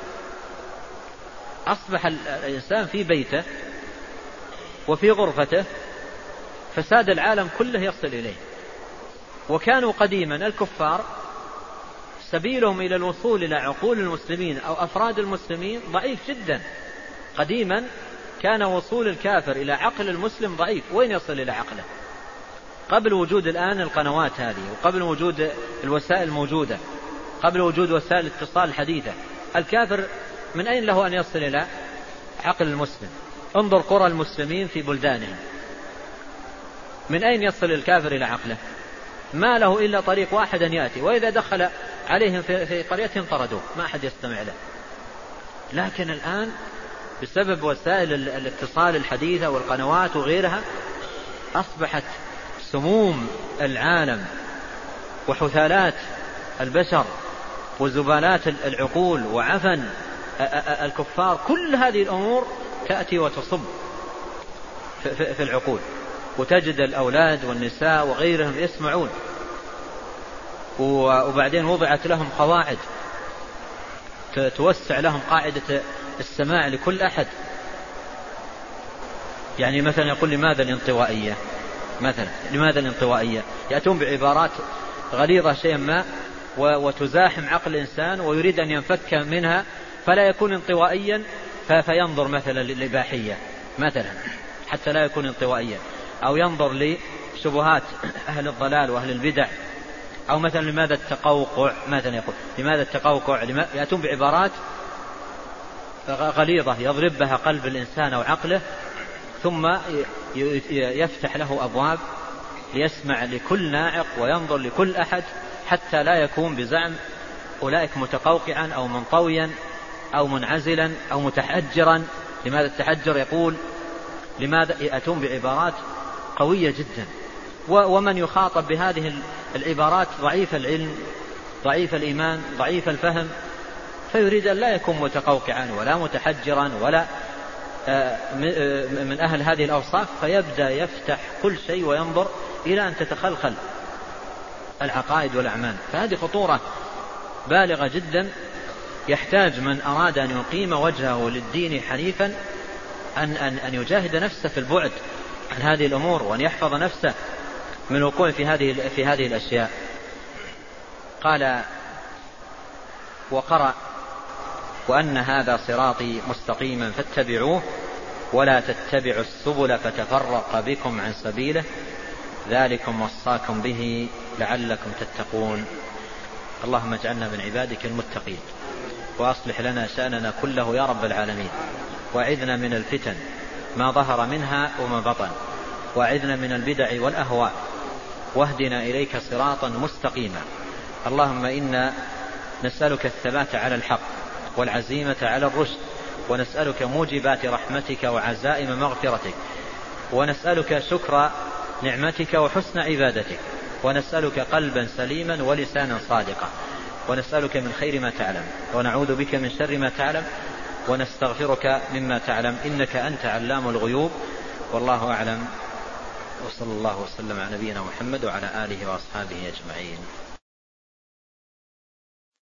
أصبح الإنسان في بيته وفي غرفته فساد العالم كله يصل إليه. وكانوا قديما الكفار سبيلهم إلى الوصول إلى عقول المسلمين أو أفراد المسلمين ضعيف جدا. قديما كان وصول الكافر إلى عقل المسلم ضعيف. وين يصل إلى عقله؟ قبل وجود الآن القنوات هذه، وقبل وجود الوسائل الموجودة، قبل وجود وسائل الاتصال الحديثة، الكافر من أين له أن يصل إلى عقل المسلم؟ انظر قرى المسلمين في بلدانهم، من أين يصل الكافر إلى عقله؟ ما له إلا طريق واحد أن يأتي، وإذا دخل عليهم في قريتهم طردوه، ما أحد يستمع له. لكن الآن بسبب وسائل الاتصال الحديثة والقنوات وغيرها أصبحت سموم العالم وحثالات البشر وزبالات العقول وعفن الكفار، كل هذه الأمور تأتي وتصب في العقول، وتجد الأولاد والنساء وغيرهم يسمعون. وبعدين وضعت لهم قواعد توسع لهم قاعدة السماع لكل أحد. يعني مثلا يقول لماذا الانطوائية؟ مثلا لماذا الانطوائية؟ يأتون بعبارات غليظة شيئا ما وتزاحم عقل الإنسان ويريد أن ينفك منها فلا يكون انطوائيا، فينظر مثلا للإباحية مثلا حتى لا يكون انطوائيا، أو ينظر لشبهات أهل الضلال وأهل البدع، أو مثلا لماذا التقوقع، مثلا يقول لماذا التقوقع، يأتون بعبارات غليظة يضرب بها قلب الإنسان أو عقله، ثم يفتح له أبواب ليسمع لكل ناعق وينظر لكل أحد، حتى لا يكون بزعم أولئك متقوقعا أو منطويا أو منعزلا أو متحجرا. لماذا التحجر؟ يقول لماذا، يأتون بعبارات قوية جدا. ومن يخاطب بهذه العبارات ضعيف العلم، ضعيف الإيمان، ضعيف الفهم، فيريد أن لا يكون متقوقعا ولا متحجرا ولا من أهل هذه الأوصاف، فيبدأ يفتح كل شيء وينظر إلى أن تتخلخل العقائد والأعمال. فهذه خطورة بالغة جدا، يحتاج من أراد أن يقيم وجهه للدين حنيفا أن, أن, أن يجاهد نفسه في البعد عن هذه الأمور، وأن يحفظ نفسه من الوقوع في هذه, في هذه الأشياء. قال وقرأ وأن هذا صراطي مستقيما فاتبعوه ولا تتبعوا السبل فتفرق بكم عن سبيله ذلكم وصاكم به لعلكم تتقون. اللهم اجعلنا من عبادك المتقين، وأصلح لنا شأننا كله يا رب العالمين، وأعذنا من الفتن ما ظهر منها وما بطن، وأعذنا من البدع والأهواء، واهدنا إليك صراطا مستقيما. اللهم إنا نسألك الثبات على الحق والعزيمة على الرشد، ونسألك موجبات رحمتك وعزائم مغفرتك، ونسألك شكر نعمتك وحسن عبادتك، ونسألك قلبا سليما ولسانا صادقا، ونسألك من خير ما تعلم، ونعوذ بك من شر ما تعلم، ونستغفرك مما تعلم، إنك أنت علام الغيوب. والله أعلم، وصلى الله وسلم على نبينا محمد وعلى آله وأصحابه أجمعين.